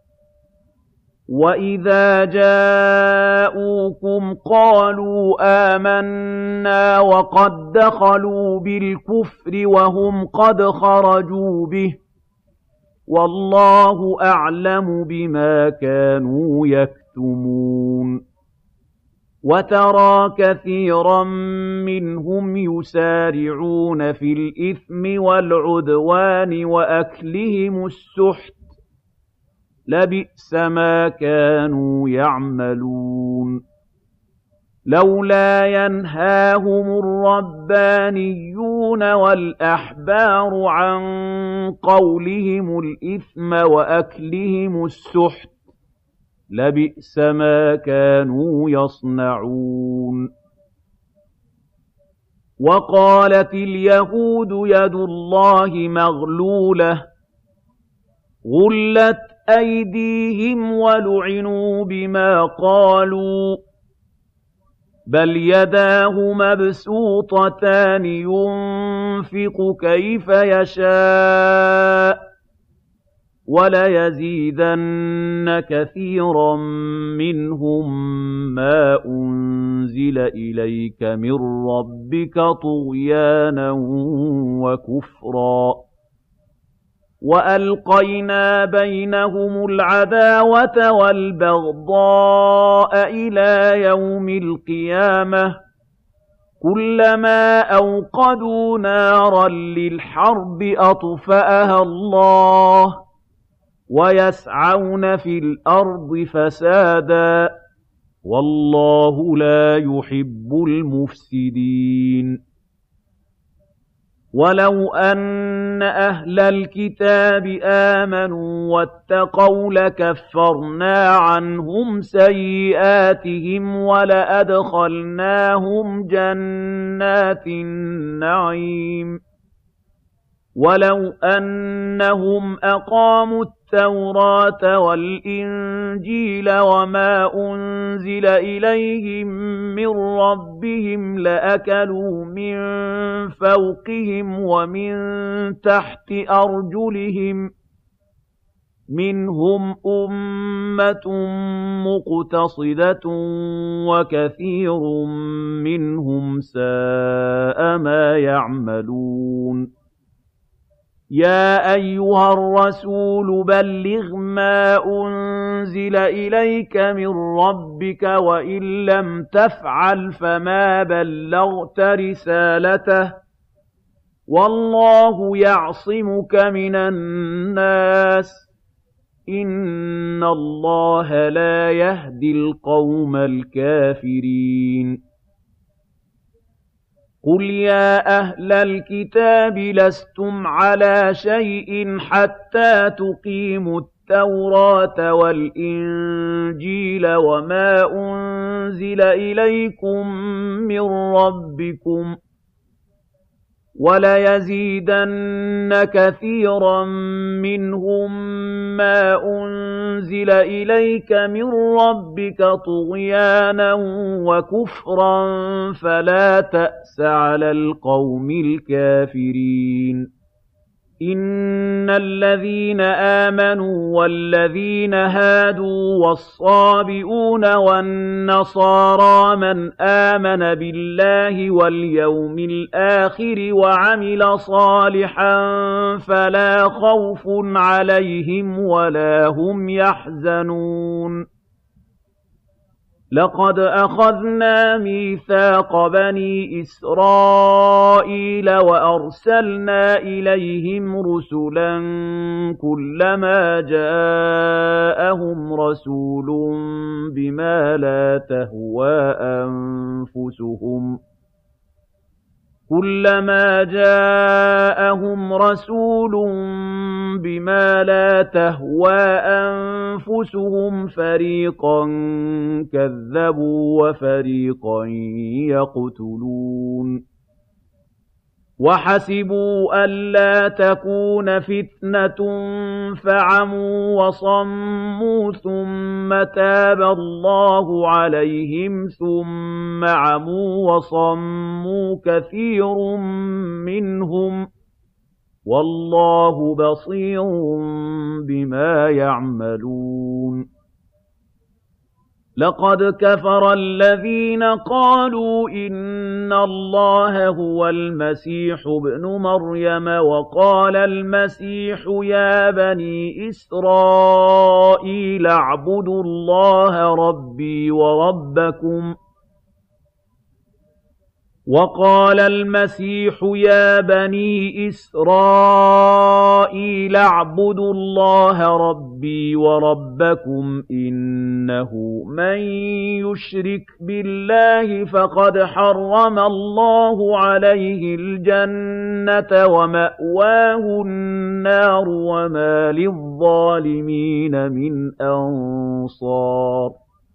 وَإِذَا جَاءُوكُمْ قَالُوا آمَنَّا وَقَد دَّخَلُوا بِالْكُفْرِ وَهُمْ قَدْ خَرَجُوا بِهِ ۚ وَاللَّهُ أَعْلَمُ بِمَا كَانُوا يَكْتُمُونَ وَتَرَىٰ كَثِيرًا مِّنْهُمْ يُسَارِعُونَ فِي الْإِثْمِ وَالْعُدْوَانِ وَأَكْلِهِمُ السُّحْتَ ۚ لَبِئْسَ مَا كَانُوا يَعْمَلُونَ لَوْلَا يَنْهَاهُمُ الرَّبَّانِيُّونَ وَالْأَحْبَارُ عَن قَوْلِهِمُ الْإِثْمَ وَأَكْلِهِمُ السُّحْتَ ۚ لَبِئْسَ مَا كَانُوا يَصْنَعُونَ وَقَالَتِ الْيَهُودُ يَدُ اللَّهِ مَغْلُولَةٌ غُلَّتْ أَيْدِيهِمْ وَلُعِنُوا بِمَا قَالُوا ۘ بَلْ يَدَاهُ مَبْسُوطَتَانِ يُنفِقُ كَيْفَ يَشَاءُ وَلَيَزِيدَنَّ كَثِيرًا مِّنْهُم مَّا أُنزِلَ إِلَيْكَ مِن رَّبِّكَ طُغْيَانًا وَكُفْرًا ۖ وَأَلْقَيْنَا بَيْنَهُمُ الْعَدَاوَةَ وَالْبَغْضَاءَ إِلَىٰ يَوْمِ الْقِيَامَةِ ۖ كُلَّمَا أَوْقَدُوا نَارًا لِّلْحَرْبِ أَطْفَأَهَا اللَّهُ ۚ وَيَسْعَوْنَ فِي الْأَرْضِ فَسَادًا ۚ وَاللَّهُ لَا يُحِبُّ الْمُفْسِدِينَ وَلَوْ أَنَّ أَهْلَ الْكِتَابِ آمَنُوا وَاتَّقَوْا لَكَفَّرْنَا عَنْهُمْ سَيِّئَاتِهِمْ وَلَأَدْخَلْنَاهُمْ جَنَّاتِ النَّعِيمِ وَلَوْ أَنَّهُمْ أَقَامُوا التَّوْرَاةَ وَالْإِنجِيلَ وَمَا أُنزِلَ إِلَيْهِم مِّن رَّبِّهِمْ لَأَكَلُوا مِن فَوْقِهِمْ وَمِن تَحْتِ أَرْجُلِهِم ۚ مِّنْهُمْ أُمَّةٌ مُّقْتَصِدَةٌ وَكَثِيرٌ مِّنْهُمْ سَاءَ مَا يَعْمَلُونَ يَا أَيُّهَا الرَّسُولُ بَلِّغْ مَا أُنزِلَ إِلَيْكَ مِن رَّبِّكَ ۖ وَإِن لَّمْ تَفْعَلْ فَمَا بَلَّغْتَ رِسَالَتَهُ ۚ وَاللَّهُ يَعْصِمُكَ مِنَ النَّاسِ ۗ إِنَّ اللَّهَ لَا يَهْدِي الْقَوْمَ الْكَافِرِينَ قُلْ يَا أَهْلَ الْكِتَابِ لَسْتُمْ عَلَىٰ شَيْءٍ حَتَّىٰ تُقِيمُوا التَّوْرَاةَ وَالْإِنجِيلَ وَمَا أُنزِلَ إِلَيْكُم مِّن رَّبِّكُمْ ۗ وَلَيَزِيدَنَّ كَثِيرًا مِّنْهُم مَّا أُنزِلَ إِلَيْكَ مِن رَّبِّكَ طُغْيَانًا وَكُفْرًا ۖ فَلَا تَأْسَ عَلَى الْقَوْمِ الْكَافِرِينَ إِنَّ الَّذِينَ آمَنُوا وَالَّذِينَ هَادُوا وَالصَّابِئُونَ وَالنَّصَارَىٰ مَنْ آمَنَ بِاللَّهِ وَالْيَوْمِ الْآخِرِ وَعَمِلَ صَالِحًا فَلَا خَوْفٌ عَلَيْهِمْ وَلَا هُمْ يَحْزَنُونَ لَقَدْ أَخَذْنَا مِيثَاقَ بَنِي إِسْرَائِيلَ وَأَرْسَلْنَا إِلَيْهِمْ رُسُلًا كُلَّمَا جَاءَهُمْ رَسُولٌ بِمَا لَا تَهْوَىٰ أَنفُسُهُمْ فَرِيقًا كَذَّبُوا وَفَرِيقًا يَقْتُلُونَ وَحَسِبُوا أَلَّا تَكُونَ فِتْنَةٌ فَعَمُوا وَصَمُّوا ثُمَّ تَابَ اللَّهُ عَلَيْهِمْ ثُمَّ عَمُوا وَصَمُّوا كَثِيرٌ مِّنْهُمْ ۚ وَاللَّهُ بَصِيرٌ بِمَا يَعْمَلُونَ لَقَدْ كَفَرَ الَّذِينَ قَالُوا إِنَّ اللَّهَ هُوَ الْمَسِيحُ ابْنُ مَرْيَمَ وَقَالَ المسيح يا بني إسرائيل اعبدوا الله ربي وربكم وقال المسيح يا بني إسرائيل اعبدوا الله ربي وربكم إنه من يشرك بالله فقد حرم الله عليه الجنة ومأواه النار وما للظالمين من أنصار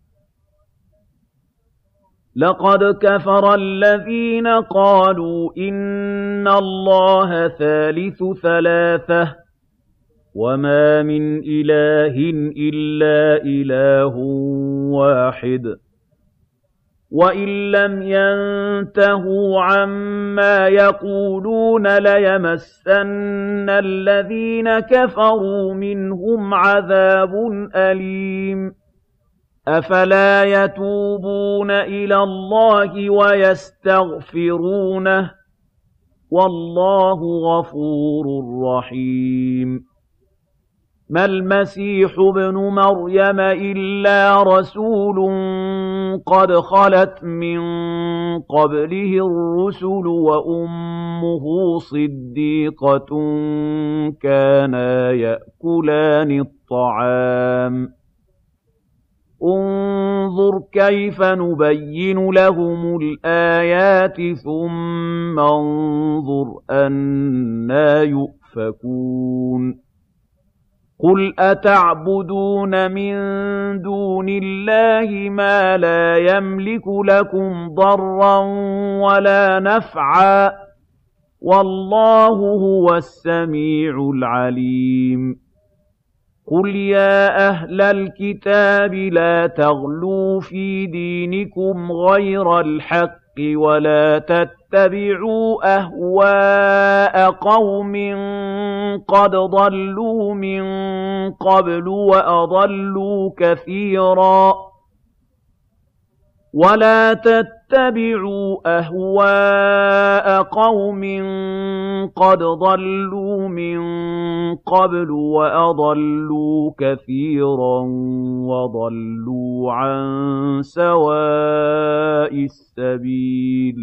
لقد كفر الذين قالوا إن الله ثالث ثلاثة وما من إله إلا إله واحد وَإِن لَّمْ يَنتَهُوا عَمَّا يَقُولُونَ لَيَمَسَّنَّ الَّذِينَ كَفَرُوا مِنْهُمْ عَذَابٌ أَلِيمٌ أَفَلَا يَتُوبُونَ إِلَى اللَّهِ وَيَسْتَغْفِرُونَهُ ۗ وَاللَّهُ غَفُورٌ رَّحِيمٌ مَا الْمَسِيحُ ابْنُ مَرْيَمَ إِلَّا رَسُولٌ قَدْ خَلَتْ مِن قَبْلِهِ الرُّسُلُ وَأُمُّهُ صِدِّيقَةٌ كَانَا يَأْكُلَانِ الطَّعَامَ ۗ انظُرْ كَيْفَ نُبَيِّنُ لَهُمُ الْآيَاتِ ثُمَّ انظُرْ أَنَّىٰ يُؤْفَكُونَ قُلْ أَتَعْبُدُونَ مِن دُونِ اللَّهِ مَا لَا يَمْلِكُ لَكُمْ ضَرًّا وَلَا نَفْعًا ۚ وَاللَّهُ هُوَ السَّمِيعُ الْعَلِيمُ قُلْ يَا أَهْلَ الْكِتَابِ لَا تَغْلُوا فِي دِينِكُمْ غَيْرَ الْحَقِّ وَلَا تَتَّبِعُوا أَهْوَاءَ قَوْمٍ قَدْ ضَلُّوا مِن قَبْلُ وَأَضَلُّوا كَثِيرًا وَضَلُّوا عَن سَوَاءِ السَّبِيلِ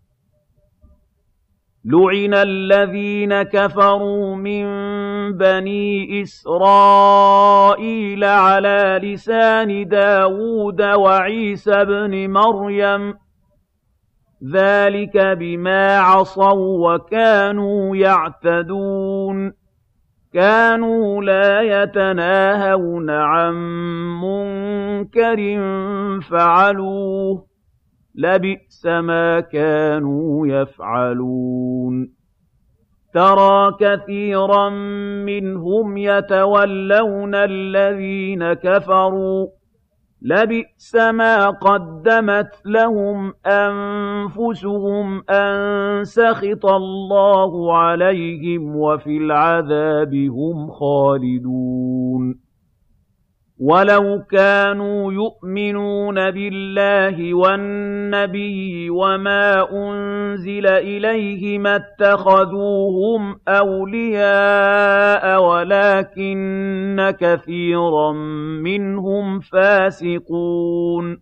لُعِنَ الَّذِينَ كَفَرُوا مِن بَنِي إِسْرَائِيلَ عَلَىٰ لِسَانِ دَاوُودَ وَعِيسَى ابْنِ مَرْيَمَ ۚ ذَٰلِكَ بِمَا عَصَوا وَّكَانُوا يَعْتَدُونَ كَانُوا لَا يَتَنَاهَوْنَ عَن مُّنكَرٍ فَعَلُوهُ ۚ لَبِئْسَ مَا كَانُوا يَفْعَلُونَ تَرَىٰ كَثِيرًا مِّنْهُمْ يَتَوَلَّوْنَ الَّذِينَ كَفَرُوا ۚ لَبِئْسَ مَا قَدَّمَتْ لَهُمْ أَنفُسُهُمْ أَن سَخِطَ اللَّهُ عَلَيْهِمْ وَفِي الْعَذَابِ هُمْ خَالِدُونَ وَلَوْ كَانُوا يُؤْمِنُونَ بِاللَّهِ وَالنَّبِيِّ وَمَا أُنزِلَ إِلَيْهِ مَا اتَّخَذُوهُمْ أَوْلِيَاءَ وَلَٰكِنَّ كَثِيرًا مِّنْهُمْ فَاسِقُونَ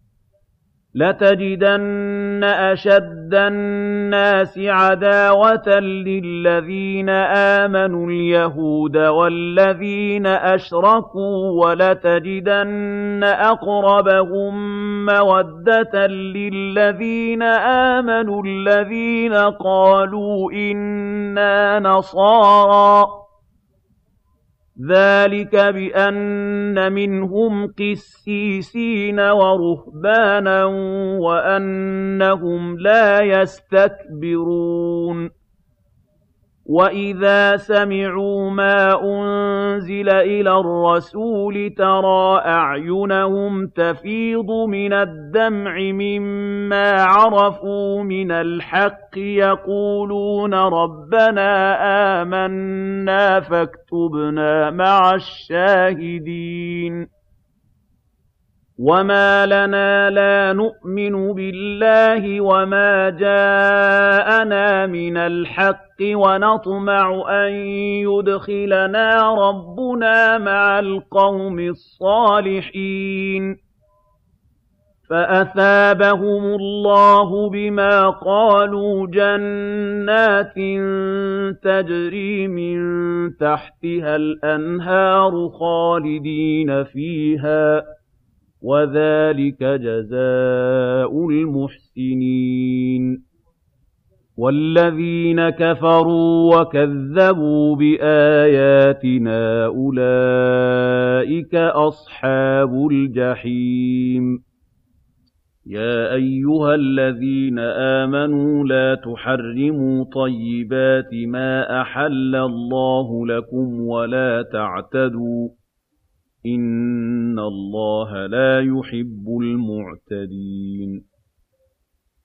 لَتَجِدَنَّ أَشَدَّ النَّاسِ عَدَاوَةً لِّلَّذِينَ آمَنُوا الْيَهُودَ وَالَّذِينَ أَشْرَكُوا وَلَتَجِدَنَّ أَقْرَبَهُم مَّوَدَّةً لِّلَّذِينَ آمَنُوا الَّذِينَ قَالُوا إِنَّا نَصَارَىٰ ۚ ذَٰلِكَ بِأَنَّ مِنْهُمْ قِسِّيسِينَ وَرُهْبَانًا وَأَنَّهُمْ لَا يَسْتَكْبِرُونَ وَإِذَا سَمِعُوا مَا أُنزِلَ إِلَى الرَّسُولِ تَرَىٰ أَعْيُنَهُمْ تَفِيضُ مِنَ الدَّمْعِ مِمَّا عَرَفُوا مِنَ الْحَقِّ يَقُولُونَ رَبَّنَا آمَنَّا فَاكْتُبْنَا مَعَ الشَّاهِدِينَ وَمَا لَنَا لَا نُؤْمِنُ بِاللَّهِ وَمَا جَاءَنَا مِنَ الْحَقِّ وَنَطْمَعُ أَن يُدْخِلَنَا رَبُّنَا مَعَ الْقَوْمِ الصَّالِحِينَ فَأَثَابَهُمُ اللَّهُ بِمَا قَالُوا جَنَّاتٍ تَجْرِي مِن تَحْتِهَا الْأَنْهَارُ خَالِدِينَ فِيهَا ۚ وَذَٰلِكَ جَزَاءُ الْمُحْسِنِينَ وَالَّذِينَ كَفَرُوا وَكَذَّبُوا بِآيَاتِنَا أُولَٰئِكَ أَصْحَابُ الْجَحِيمِ يَا أَيُّهَا الَّذِينَ آمَنُوا لَا تُحَرِّمُوا طَيِّبَاتِ مَا أَحَلَّ اللَّهُ لَكُمْ وَلَا تَعْتَدُوا ۚ إِنَّ اللَّهَ لَا يُحِبُّ الْمُعْتَدِينَ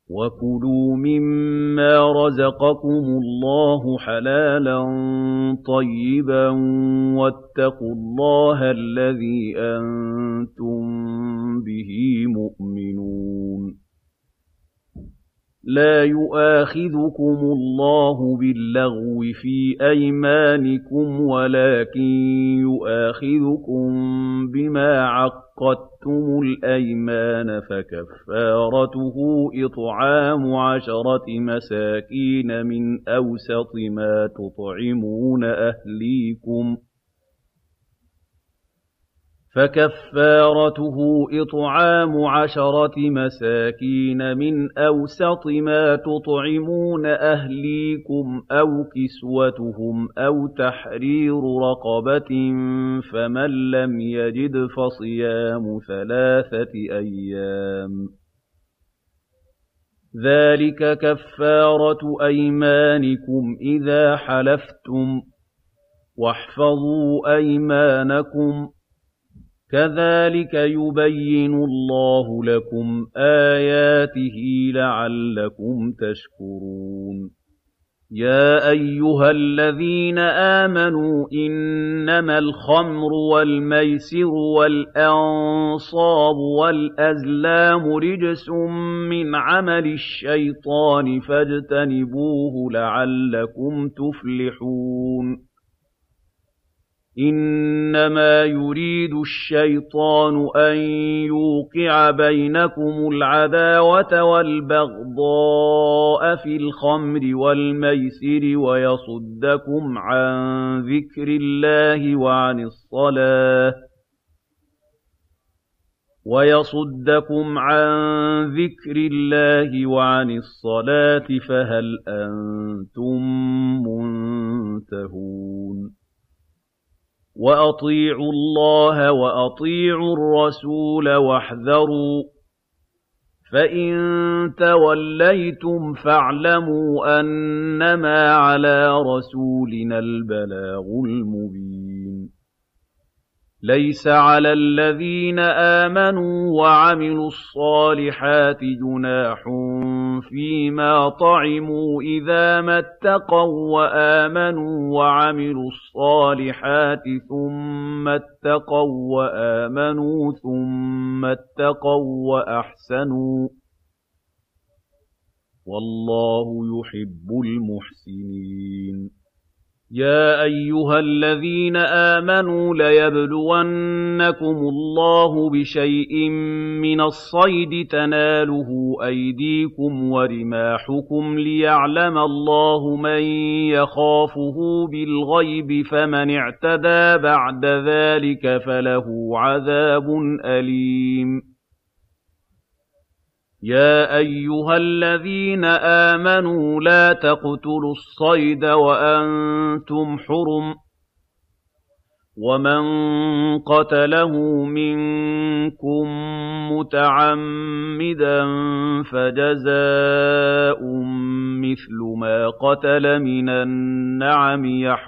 وَكُلُوا مِمَّا رَزَقَكُمُ اللَّهُ حَلَالًا طَيِّبًا وَاتَّقُوا اللَّهَ الَّذِي أَنتُم بِهِ مُؤْمِنُونَ لَا يُؤَاخِذُكُمُ اللَّهُ بِاللَّغْوِ فِي أَيْمَانِكُمْ وَلَٰكِن يُؤَاخِذُكُم بِمَا عَقَّدتُّمُ الْأَيْمَانَ فَكَفَّارَتُهُ إِطْعَامُ 10 مساكين من أَوْسَطِ ما تُطْعِمُونَ أَهْلِيكُمْ فَكَفَّارَتُهُ إِطْعَامُ 10 مساكين من أَوْسَطِ ما تُطْعِمُونَ أَهْلِيكُمْ أَوْ كِسْوَتُهُمْ أَوْ تَحْرِيرُ رَقَبَةٍ فَمَن لَّمْ يَجِدْ فَصِيَامُ 3 أيام ذَلِكَ كَفَّارَةُ أَيْمَانِكُمْ إِذَا حَلَفْتُمْ ۚ وَاحْفَظُوا أَيْمَانَكُمْ ۚ كَذَٰلِكَ يُبَيِّنُ اللَّهُ لَكُمْ آيَاتِهِ لَعَلَّكُمْ تَشْكُرُونَ يَا أَيُّهَا الَّذِينَ آمَنُوا إِنَّمَا الْخَمْرُ وَالْمَيْسِرُ وَالْأَنصَابُ وَالْأَزْلَامُ رِجْسٌ مِّنْ عَمَلِ الشَّيْطَانِ فَاجْتَنِبُوهُ لَعَلَّكُمْ تُفْلِحُونَ إِنَّمَا يُرِيدُ الشَّيْطَانُ أَن يُوقِعَ بَيْنَكُمُ الْعَدَاوَةَ وَالْبَغْضَاءَ فِي الْخَمْرِ وَالْمَيْسِرِ وَيَصُدَّكُمْ عَن ذِكْرِ اللَّهِ وَعَنِ الصَّلَاةِ فَهَلْ أَنتُم مُّنتَهُونَ وَأَطِيعُوا اللَّهَ وَأَطِيعُوا الرَّسُولَ وَاحْذَرُوا ۚ فَإِن تَوَلَّيْتُمْ فَاعْلَمُوا أَنَّمَا عَلَىٰ رَسُولِنَا الْبَلَاغُ الْمُبِينُ لَيْسَ عَلَى الَّذِينَ آمَنُوا وَعَمِلُوا الصَّالِحَاتِ جُنَاحٌ فِيمَا طَعِمُوا إِذَا مَا اتَّقَوا وَّآمَنُوا وَعَمِلُوا الصَّالِحَاتِ ثُمَّ اتَّقَوا وَّآمَنُوا ثُمَّ اتَّقَوا وَّأَحْسَنُوا ۗ وَاللَّهُ يُحِبُّ الْمُحْسِنِينَ يَا أَيُّهَا الَّذِينَ آمَنُوا لَيَبْلُوَنَّكُمُ اللَّهُ بِشَيْءٍ مِّنَ الصَّيْدِ تَنَالُهُ أَيْدِيكُمْ وَرِمَاحُكُمْ لِيَعْلَمَ اللَّهُ مَن يَخَافُهُ بِالْغَيْبِ ۚ فَمَنِ اعْتَدَىٰ بَعْدَ ذَٰلِكَ فَلَهُ عَذَابٌ أَلِيمٌ يَا أَيُّهَا الَّذِينَ آمَنُوا لَا تَقْتُلُوا الصَّيْدَ وَأَنتُمْ حُرُمٌ ۚ وَمَن قَتَلَهُ مِنكُم مُّتَعَمِّدًا فَجَزَاءٌ مِّثْلُ مَا قَتَلَ مِنَ النَّعَمِ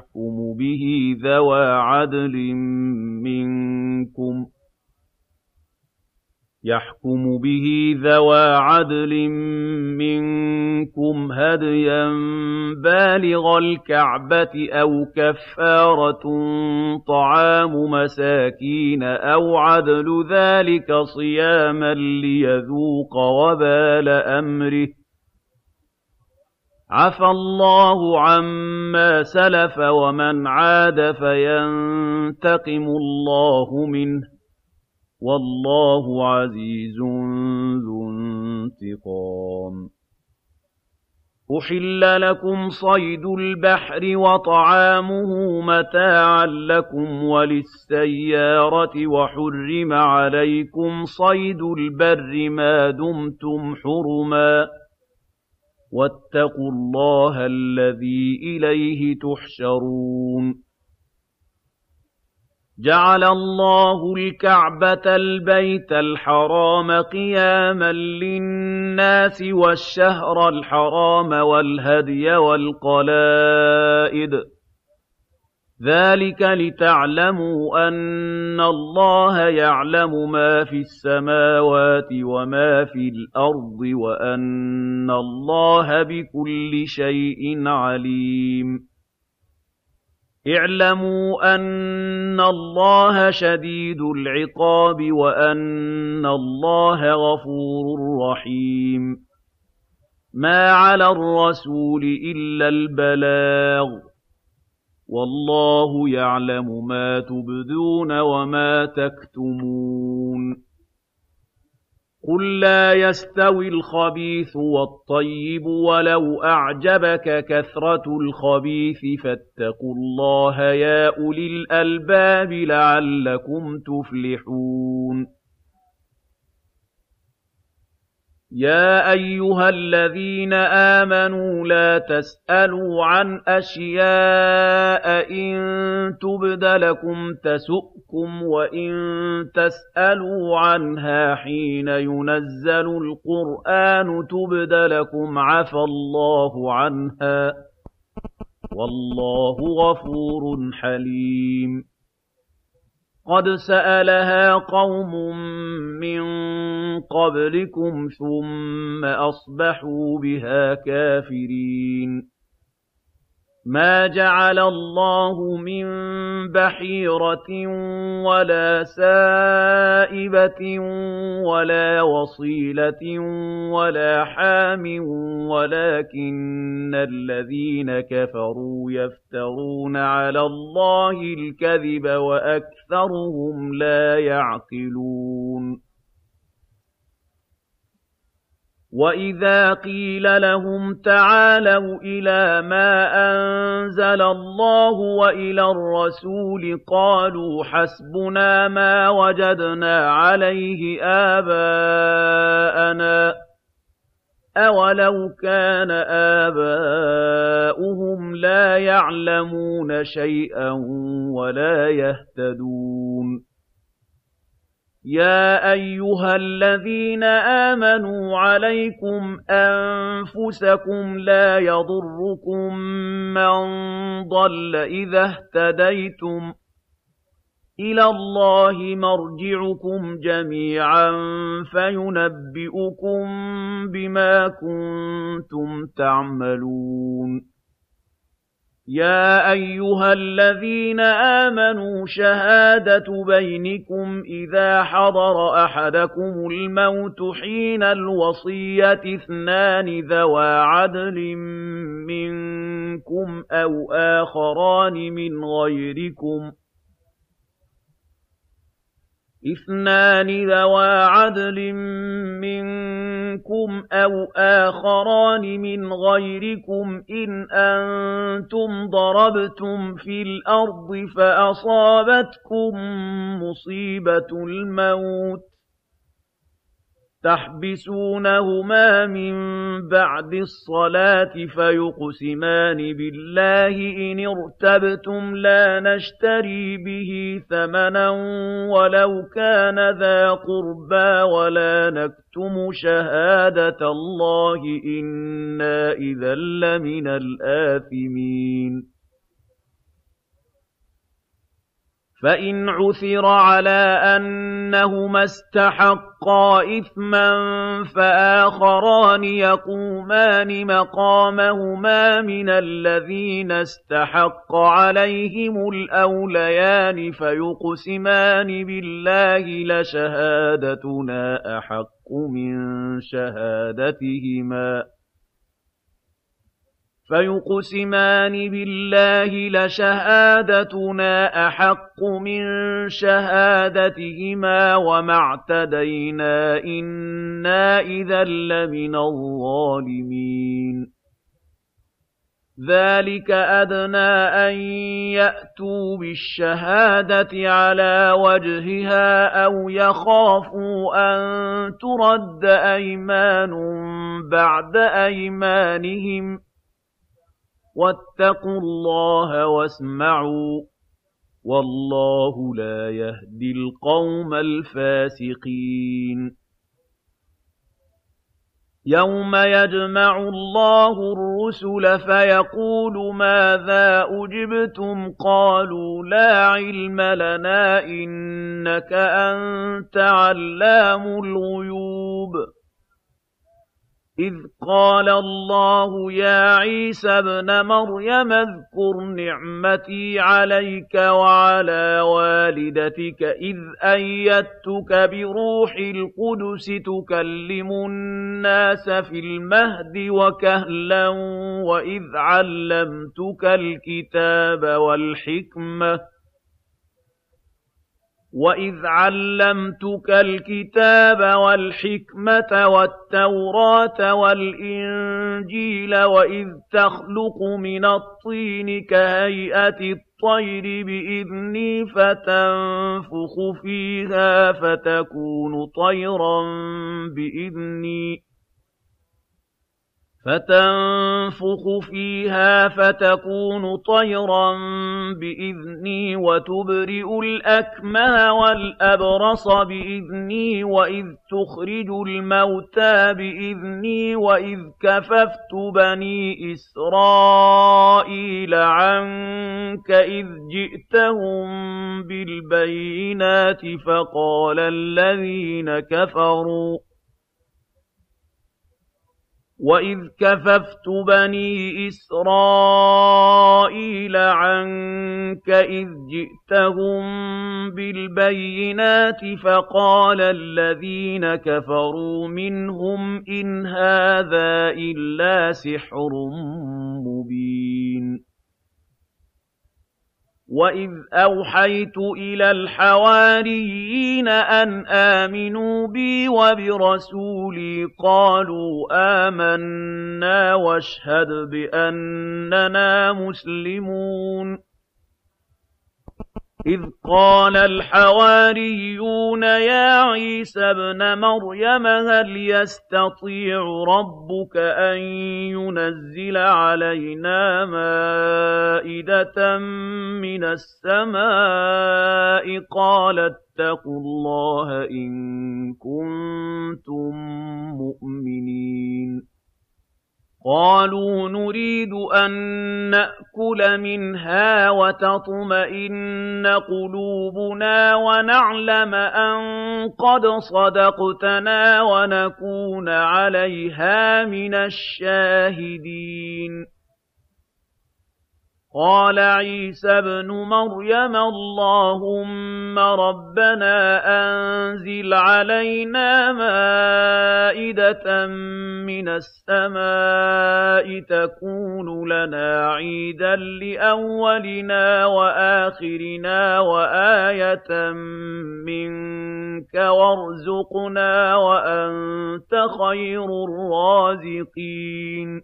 يَحْكُمُ بِهِ ذَوَا عَدْلٍ مِّنكُمْ هَدْيًا بَالِغَ الْكَعْبَةِ أَوْ كَفَّارَةٌ طَعَامُ مَسَاكِينَ أَوْ عَدْلُ ذَٰلِكَ صِيَامًا لِّيَذُوقَ وَبَالَ أَمْرِهِ ۗ عَفَا اللَّهُ عَمَّا سَلَفَ ۚ وَمَنْ عَادَ فَيَنتَقِمُ اللَّهُ مِنْهُ ۗ وَاللَّهُ عَزِيزٌ ذُو انتِقَامٍ أُحِلَّ لَكُمْ صَيْدُ الْبَحْرِ وَطَعَامُهُ مَتَاعًا لَّكُمْ وَلِلسَّيَّارَةِ ۖ وَحُرِّمَ عَلَيْكُمْ صَيْدُ الْبَرِّ مَا دُمْتُمْ حُرُمًا ۗ وَاتَّقُوا اللَّهَ الَّذِي إِلَيْهِ تُحْشَرُونَ جَعَلَ اللَّهُ الْكَعْبَةَ الْبَيْتَ الْحَرَامَ قِيَامًا لِّلنَّاسِ وَالشَّهْرَ الْحَرَامَ وَالْهَدْيَ وَالْقَلَائِدَ ۚ ذَٰلِكَ لِتَعْلَمُوا أَنَّ اللَّهَ يَعْلَمُ مَا فِي السَّمَاوَاتِ وَمَا فِي الْأَرْضِ وَأَنَّ اللَّهَ بِكُلِّ شَيْءٍ عَلِيمٌ اعْلَمُوا أَنَّ اللَّهَ شَدِيدُ الْعِقَابِ وَأَنَّ اللَّهَ غَفُورٌ رَّحِيمٌ مَا عَلَى الرَّسُولِ إِلَّا الْبَلَاغُ وَاللَّهُ يَعْلَمُ مَا تُبْدُونَ وَمَا تَكْتُمُونَ قُل لَّا يَسْتَوِي الْخَبِيثُ وَالطَّيِّبُ وَلَوْ أَعْجَبَكَ كَثْرَةُ الْخَبِيثِ فَاتَّقُوا اللَّهَ يَا أُولِي الْأَلْبَابِ لَعَلَّكُمْ تُفْلِحُونَ يَا أَيُّهَا الَّذِينَ آمَنُوا لَا تَسْأَلُوا عَنْ أَشْيَاءَ إِن تُبْدَ لَكُمْ تَسُؤْكُمْ وَإِن تَسْأَلُوا عَنْهَا حِينَ يُنَزَّلُ الْقُرْآنُ تُبْدَ لَكُمْ عَفَا اللَّهُ عَنْهَا ۗ وَاللَّهُ غَفُورٌ حَلِيمٌ قَدْ سَأَلَهَا قَوْمٌ مِّن قَبْلِكُمْ ثُمَّ أَصْبَحُوا بِهَا كَافِرِينَ مَا جَعَلَ اللَّهُ مِن بَحِيرَةٍ وَلَا سَائِبَةٍ وَلَا وَصِيلَةٍ وَلَا حَامٍ وَلَٰكِنَّ الَّذِينَ كَفَرُوا يَفْتَرُونَ عَلَى اللَّهِ الْكَذِبَ وَأَكْثَرُهُمْ لَا يَعْقِلُونَ وَإِذَا قِيلَ لَهُمْ تَعَالَوْا إِلَىٰ مَا أَنزَلَ اللَّهُ وَإِلَى الرَّسُولِ قَالُوا حَسْبُنَا مَا وَجَدْنَا عَلَيْهِ آبَاءَنَا ۚ أَوَلَوْ كَانَ آبَاؤُهُمْ لَا يَعْلَمُونَ شَيْئًا وَلَا يَهْتَدُونَ يَا أَيُّهَا الَّذِينَ آمَنُوا عَلَيْكُمْ أَنفُسَكُمْ لَا يَضُرُّكُم مَّن ضَلَّ إِذَا اهْتَدَيْتُمْ ۚ إِلَى اللَّهِ مَرْجِعُكُمْ جَمِيعًا فَيُنَبِّئُكُم بِمَا كُنتُمْ تَعْمَلُونَ يَا أَيُّهَا الَّذِينَ آمَنُوا شَهَادَةُ بَيْنِكُمْ إِذَا حَضَرَ أَحَدَكُمُ الْمَوْتُ حِينَ الْوَصِيَّةِ اثْنَانِ ذَوَا عَدْلٍ مِّنكُمْ أَوْ آخَرَانِ مِنْ غَيْرِكُمْ إِنْ أَنتُمْ ضَرَبْتُمْ فِي الْأَرْضِ فَأَصَابَتْكُم مُّصِيبَةُ الْمَوْتِ تَحْبِسُونَهُمَا مِن بَعْدِ الصَّلَاةِ فَيُقْسِمَانِ بِاللَّهِ إِنِ ارْتَبْتُمْ لَا نَشْتَرِي بِهِ ثَمَنًا وَلَوْ كَانَ ذَا قُرْبَىٰ وَلَا نَكْتُمُ شَهَادَةَ اللَّهِ إِنَّا إِذًا لَّمِنَ الْآثِمِينَ فَإِنْ عُثِرَ عَلَىٰ أَنَّهُمَا اسْتَحَقَّا إِثْمًا فَآخَرَانِ يَقُومَانِ مَقَامَهُمَا مِنَ الَّذِينَ استحق عليهم الْأَوْلَيَانِ فَيُقْسِمَانِ بِاللَّهِ لَشَهَادَتُنَا أَحَقُّ مِن شَهَادَتِهِمَا وَمَا اعْتَدَيْنَا إِنَّا إِذًا لَّمِنَ الظَّالِمِينَ ذَٰلِكَ أَدْنَىٰ أَن يَأْتُوا بِالشَّهَادَةِ عَلَىٰ وَجْهِهَا أَوْ يَخَافُوا أَن تُرَدَّ أَيْمَانٌ بَعْدَ أَيْمَانِهِمْ ۗ وَاتَّقُوا اللَّهَ وَاسْمَعُوا ۗ وَاللَّهُ لَا يَهْدِي الْقَوْمَ الْفَاسِقِينَ يَوْمَ يَجْمَعُ اللَّهُ الرُّسُلَ فَيَقُولُ مَاذَا أُجِبْتُمْ ۖ قَالُوا لَا عِلْمَ لَنَا إِنَّكَ أَنتَ عَلَّامُ الْغُيُوبِ إِذْ قَالَ اللَّهُ يَا عِيسَى ابْنَ مَرْيَمَ اذْكُرْ نِعْمَتِي عَلَيْكَ وَعَلَىٰ وَالِدَتِكَ إِذْ أَيَّدتُّكَ بِرُوحِ الْقُدُسِ تُكَلِّمُ النَّاسَ فِي الْمَهْدِ وَكَهْلًا وَإِذْ عَلَّمْتُكَ الْكِتَابَ وَالْحِكْمَةَ وَالتَّوْرَاةَ وَالْإِنجِيلَ وَإِذْ تَخْلُقُ مِنَ الطِّينِ كَهَيْئَةِ الطَّيْرِ بِإِذْنِي فَتَنفُخُ فِيهَا فَتَكُونُ طَيْرًا بِإِذْنِي وَتُبْرِئُ الْأَكْمَهَ وَالْأَبْرَصَ بِإِذْنِي وَإِذْ تُخْرِجُ الْمَوْتَىٰ بِإِذْنِي وَإِذْ كَفَفْتُ بَنِي إِسْرَائِيلَ عَنكَ إِذْ جِئْتَهُم بِالْبَيِّنَاتِ فَقَالَ الَّذِينَ كَفَرُوا مِنْهُمْ إِنْ هَٰذَا إِلَّا سِحْرٌ مُّبِينٌ وَإِذْ أَوْحَيْتُ إِلَى الْحَوَارِيِّينَ أَنْ آمِنُوا بِي وَبِرَسُولِي قَالُوا آمَنَّا وَاشْهَدْ بِأَنَّنَا مُسْلِمُونَ إِذْ قَالَ الْحَوَارِيُّونَ يَا عِيسَى ابْنَ مَرْيَمَ هَلْ يَسْتَطِيعُ رَبُّكَ أَن يُنَزِّلَ عَلَيْنَا مَائِدَةً مِّنَ السَّمَاءِ ۖ قَالَ اتَّقُوا اللَّهَ إِن كُنتُم مُّؤْمِنِينَ قَالُوا نُرِيدُ أَن نَّأْكُلَ مِنْهَا وَتَطْمَئِنَّ قُلُوبُنَا وَنَعْلَمَ أَن قَدْ صَدَقْتَنَا وَنَكُونَ عَلَيْهَا مِنَ الشَّاهِدِينَ قَالَ عِيسَى ابْنُ مَرْيَمَ اللَّهُمَّ رَبَّنَا أَنزِلْ عَلَيْنَا مَائِدَةً مِّنَ السَّمَاءِ تَكُونُ لَنَا عِيدًا لِّأَوَّلِنَا وَآخِرِنَا وَآيَةً مِّنكَ وَارْزُقْنَا وَأَنتَ خَيْرُ الرَّازِقِينَ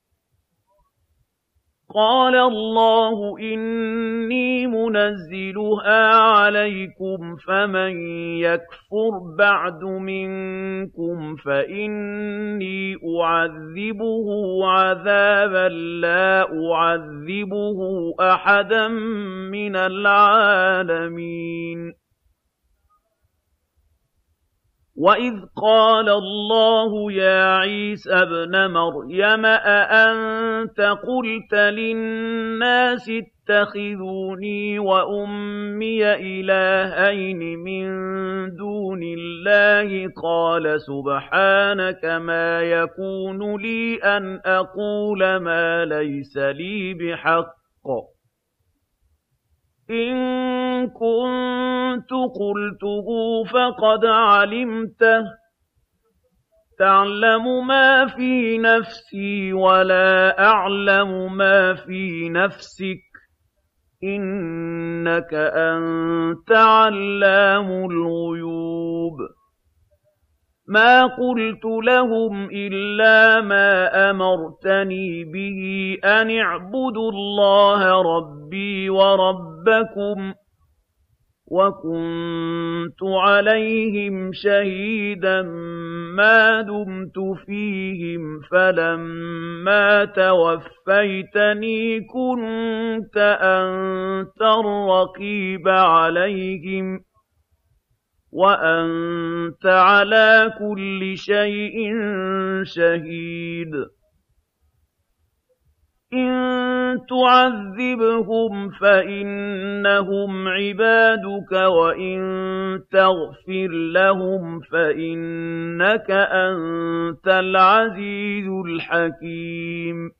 قَالَ اللَّهُ إِنِّي مُنَزِّلُهَا عَلَيْكُمْ فَمَن يَكْفُرْ بَعْدُ مِنكُمْ فَإِنِّي أُعَذِّبُهُ عَذَابًا لَّا أُعَذِّبُهُ أَحَدًا مِّنَ الْعَالَمِينَ وَإِذْ قَالَ اللَّهُ يَا عِيسَى ابْنَ مَرْيَمَ أَأَنتَ قُلْتَ لِلنَّاسِ اتَّخِذُونِي وَأُمِّيَ إِلَٰهَيْنِ مِن دُونِ اللَّهِ قَالَ سُبْحَانَكَ مَا يَكُونُ لِي أَنْ أَقُولَ مَا لَيْسَ لِي بِحَقٍّ إِن كُنتُ قُلْتُهُ فَقَدْ عَلِمْتَهُ تَعْلَمُ مَا فِي نَفْسِي وَلَا أَعْلَمُ مَا في نَفْسِكَ إِنَّكَ أَنتَ عَلَّامُ الْغُيُوبِ مَا قُلْتُ لَهُمْ إِلَّا مَا أَمَرْتَنِي بِهِ أَنِ اعْبُدُوا اللَّهَ رَبِّي وَرَبَّكُمْ ۚ وَكُنتُ عَلَيْهِمْ شَهِيدًا مَّا دُمْتُ فِيهِمْ ۖ فَلَمَّا تَوَفَّيْتَنِي كُنتَ أَنتَ الرَّقِيبَ عَلَيْهِمْ ۚ وَأَنتَ عَلَىٰ كُلِّ شَيْءٍ شَهِيدٌ إِن تُعَذِّبْهُمْ فَإِنَّهُمْ عِبَادُكَ وَإِن تَغْفِرْ لَهُمْ فَإِنَّكَ أَنتَ الْعَزِيزُ الْحَكِيمُ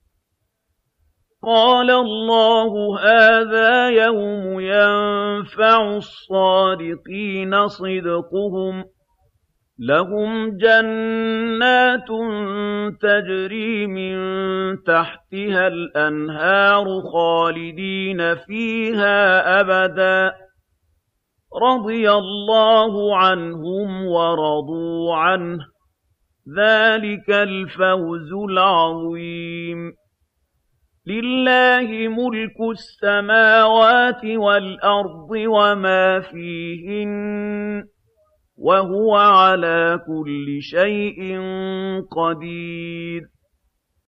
قَالَ اللَّهُ هَٰذَا يَوْمُ يَنفَعُ الصَّادِقِينَ صِدْقُهُمْ ۚ لَهُمْ جَنَّاتٌ تَجْرِي مِن تَحْتِهَا الْأَنْهَارُ خَالِدِينَ فِيهَا أَبَدًا ۖ رَّضِيَ اللَّهُ عَنْهُمْ وَرَضُوا عَنْهُ ۚ ذَٰلِكَ الْفَوْزُ الْعَظِيمُ لِلَّهِ مُلْكُ السَّمَاوَاتِ وَالْأَرْضِ وَمَا فِيهِنَّ ۚ وَهُوَ عَلَىٰ كُلِّ شَيْءٍ قَدِيرٌ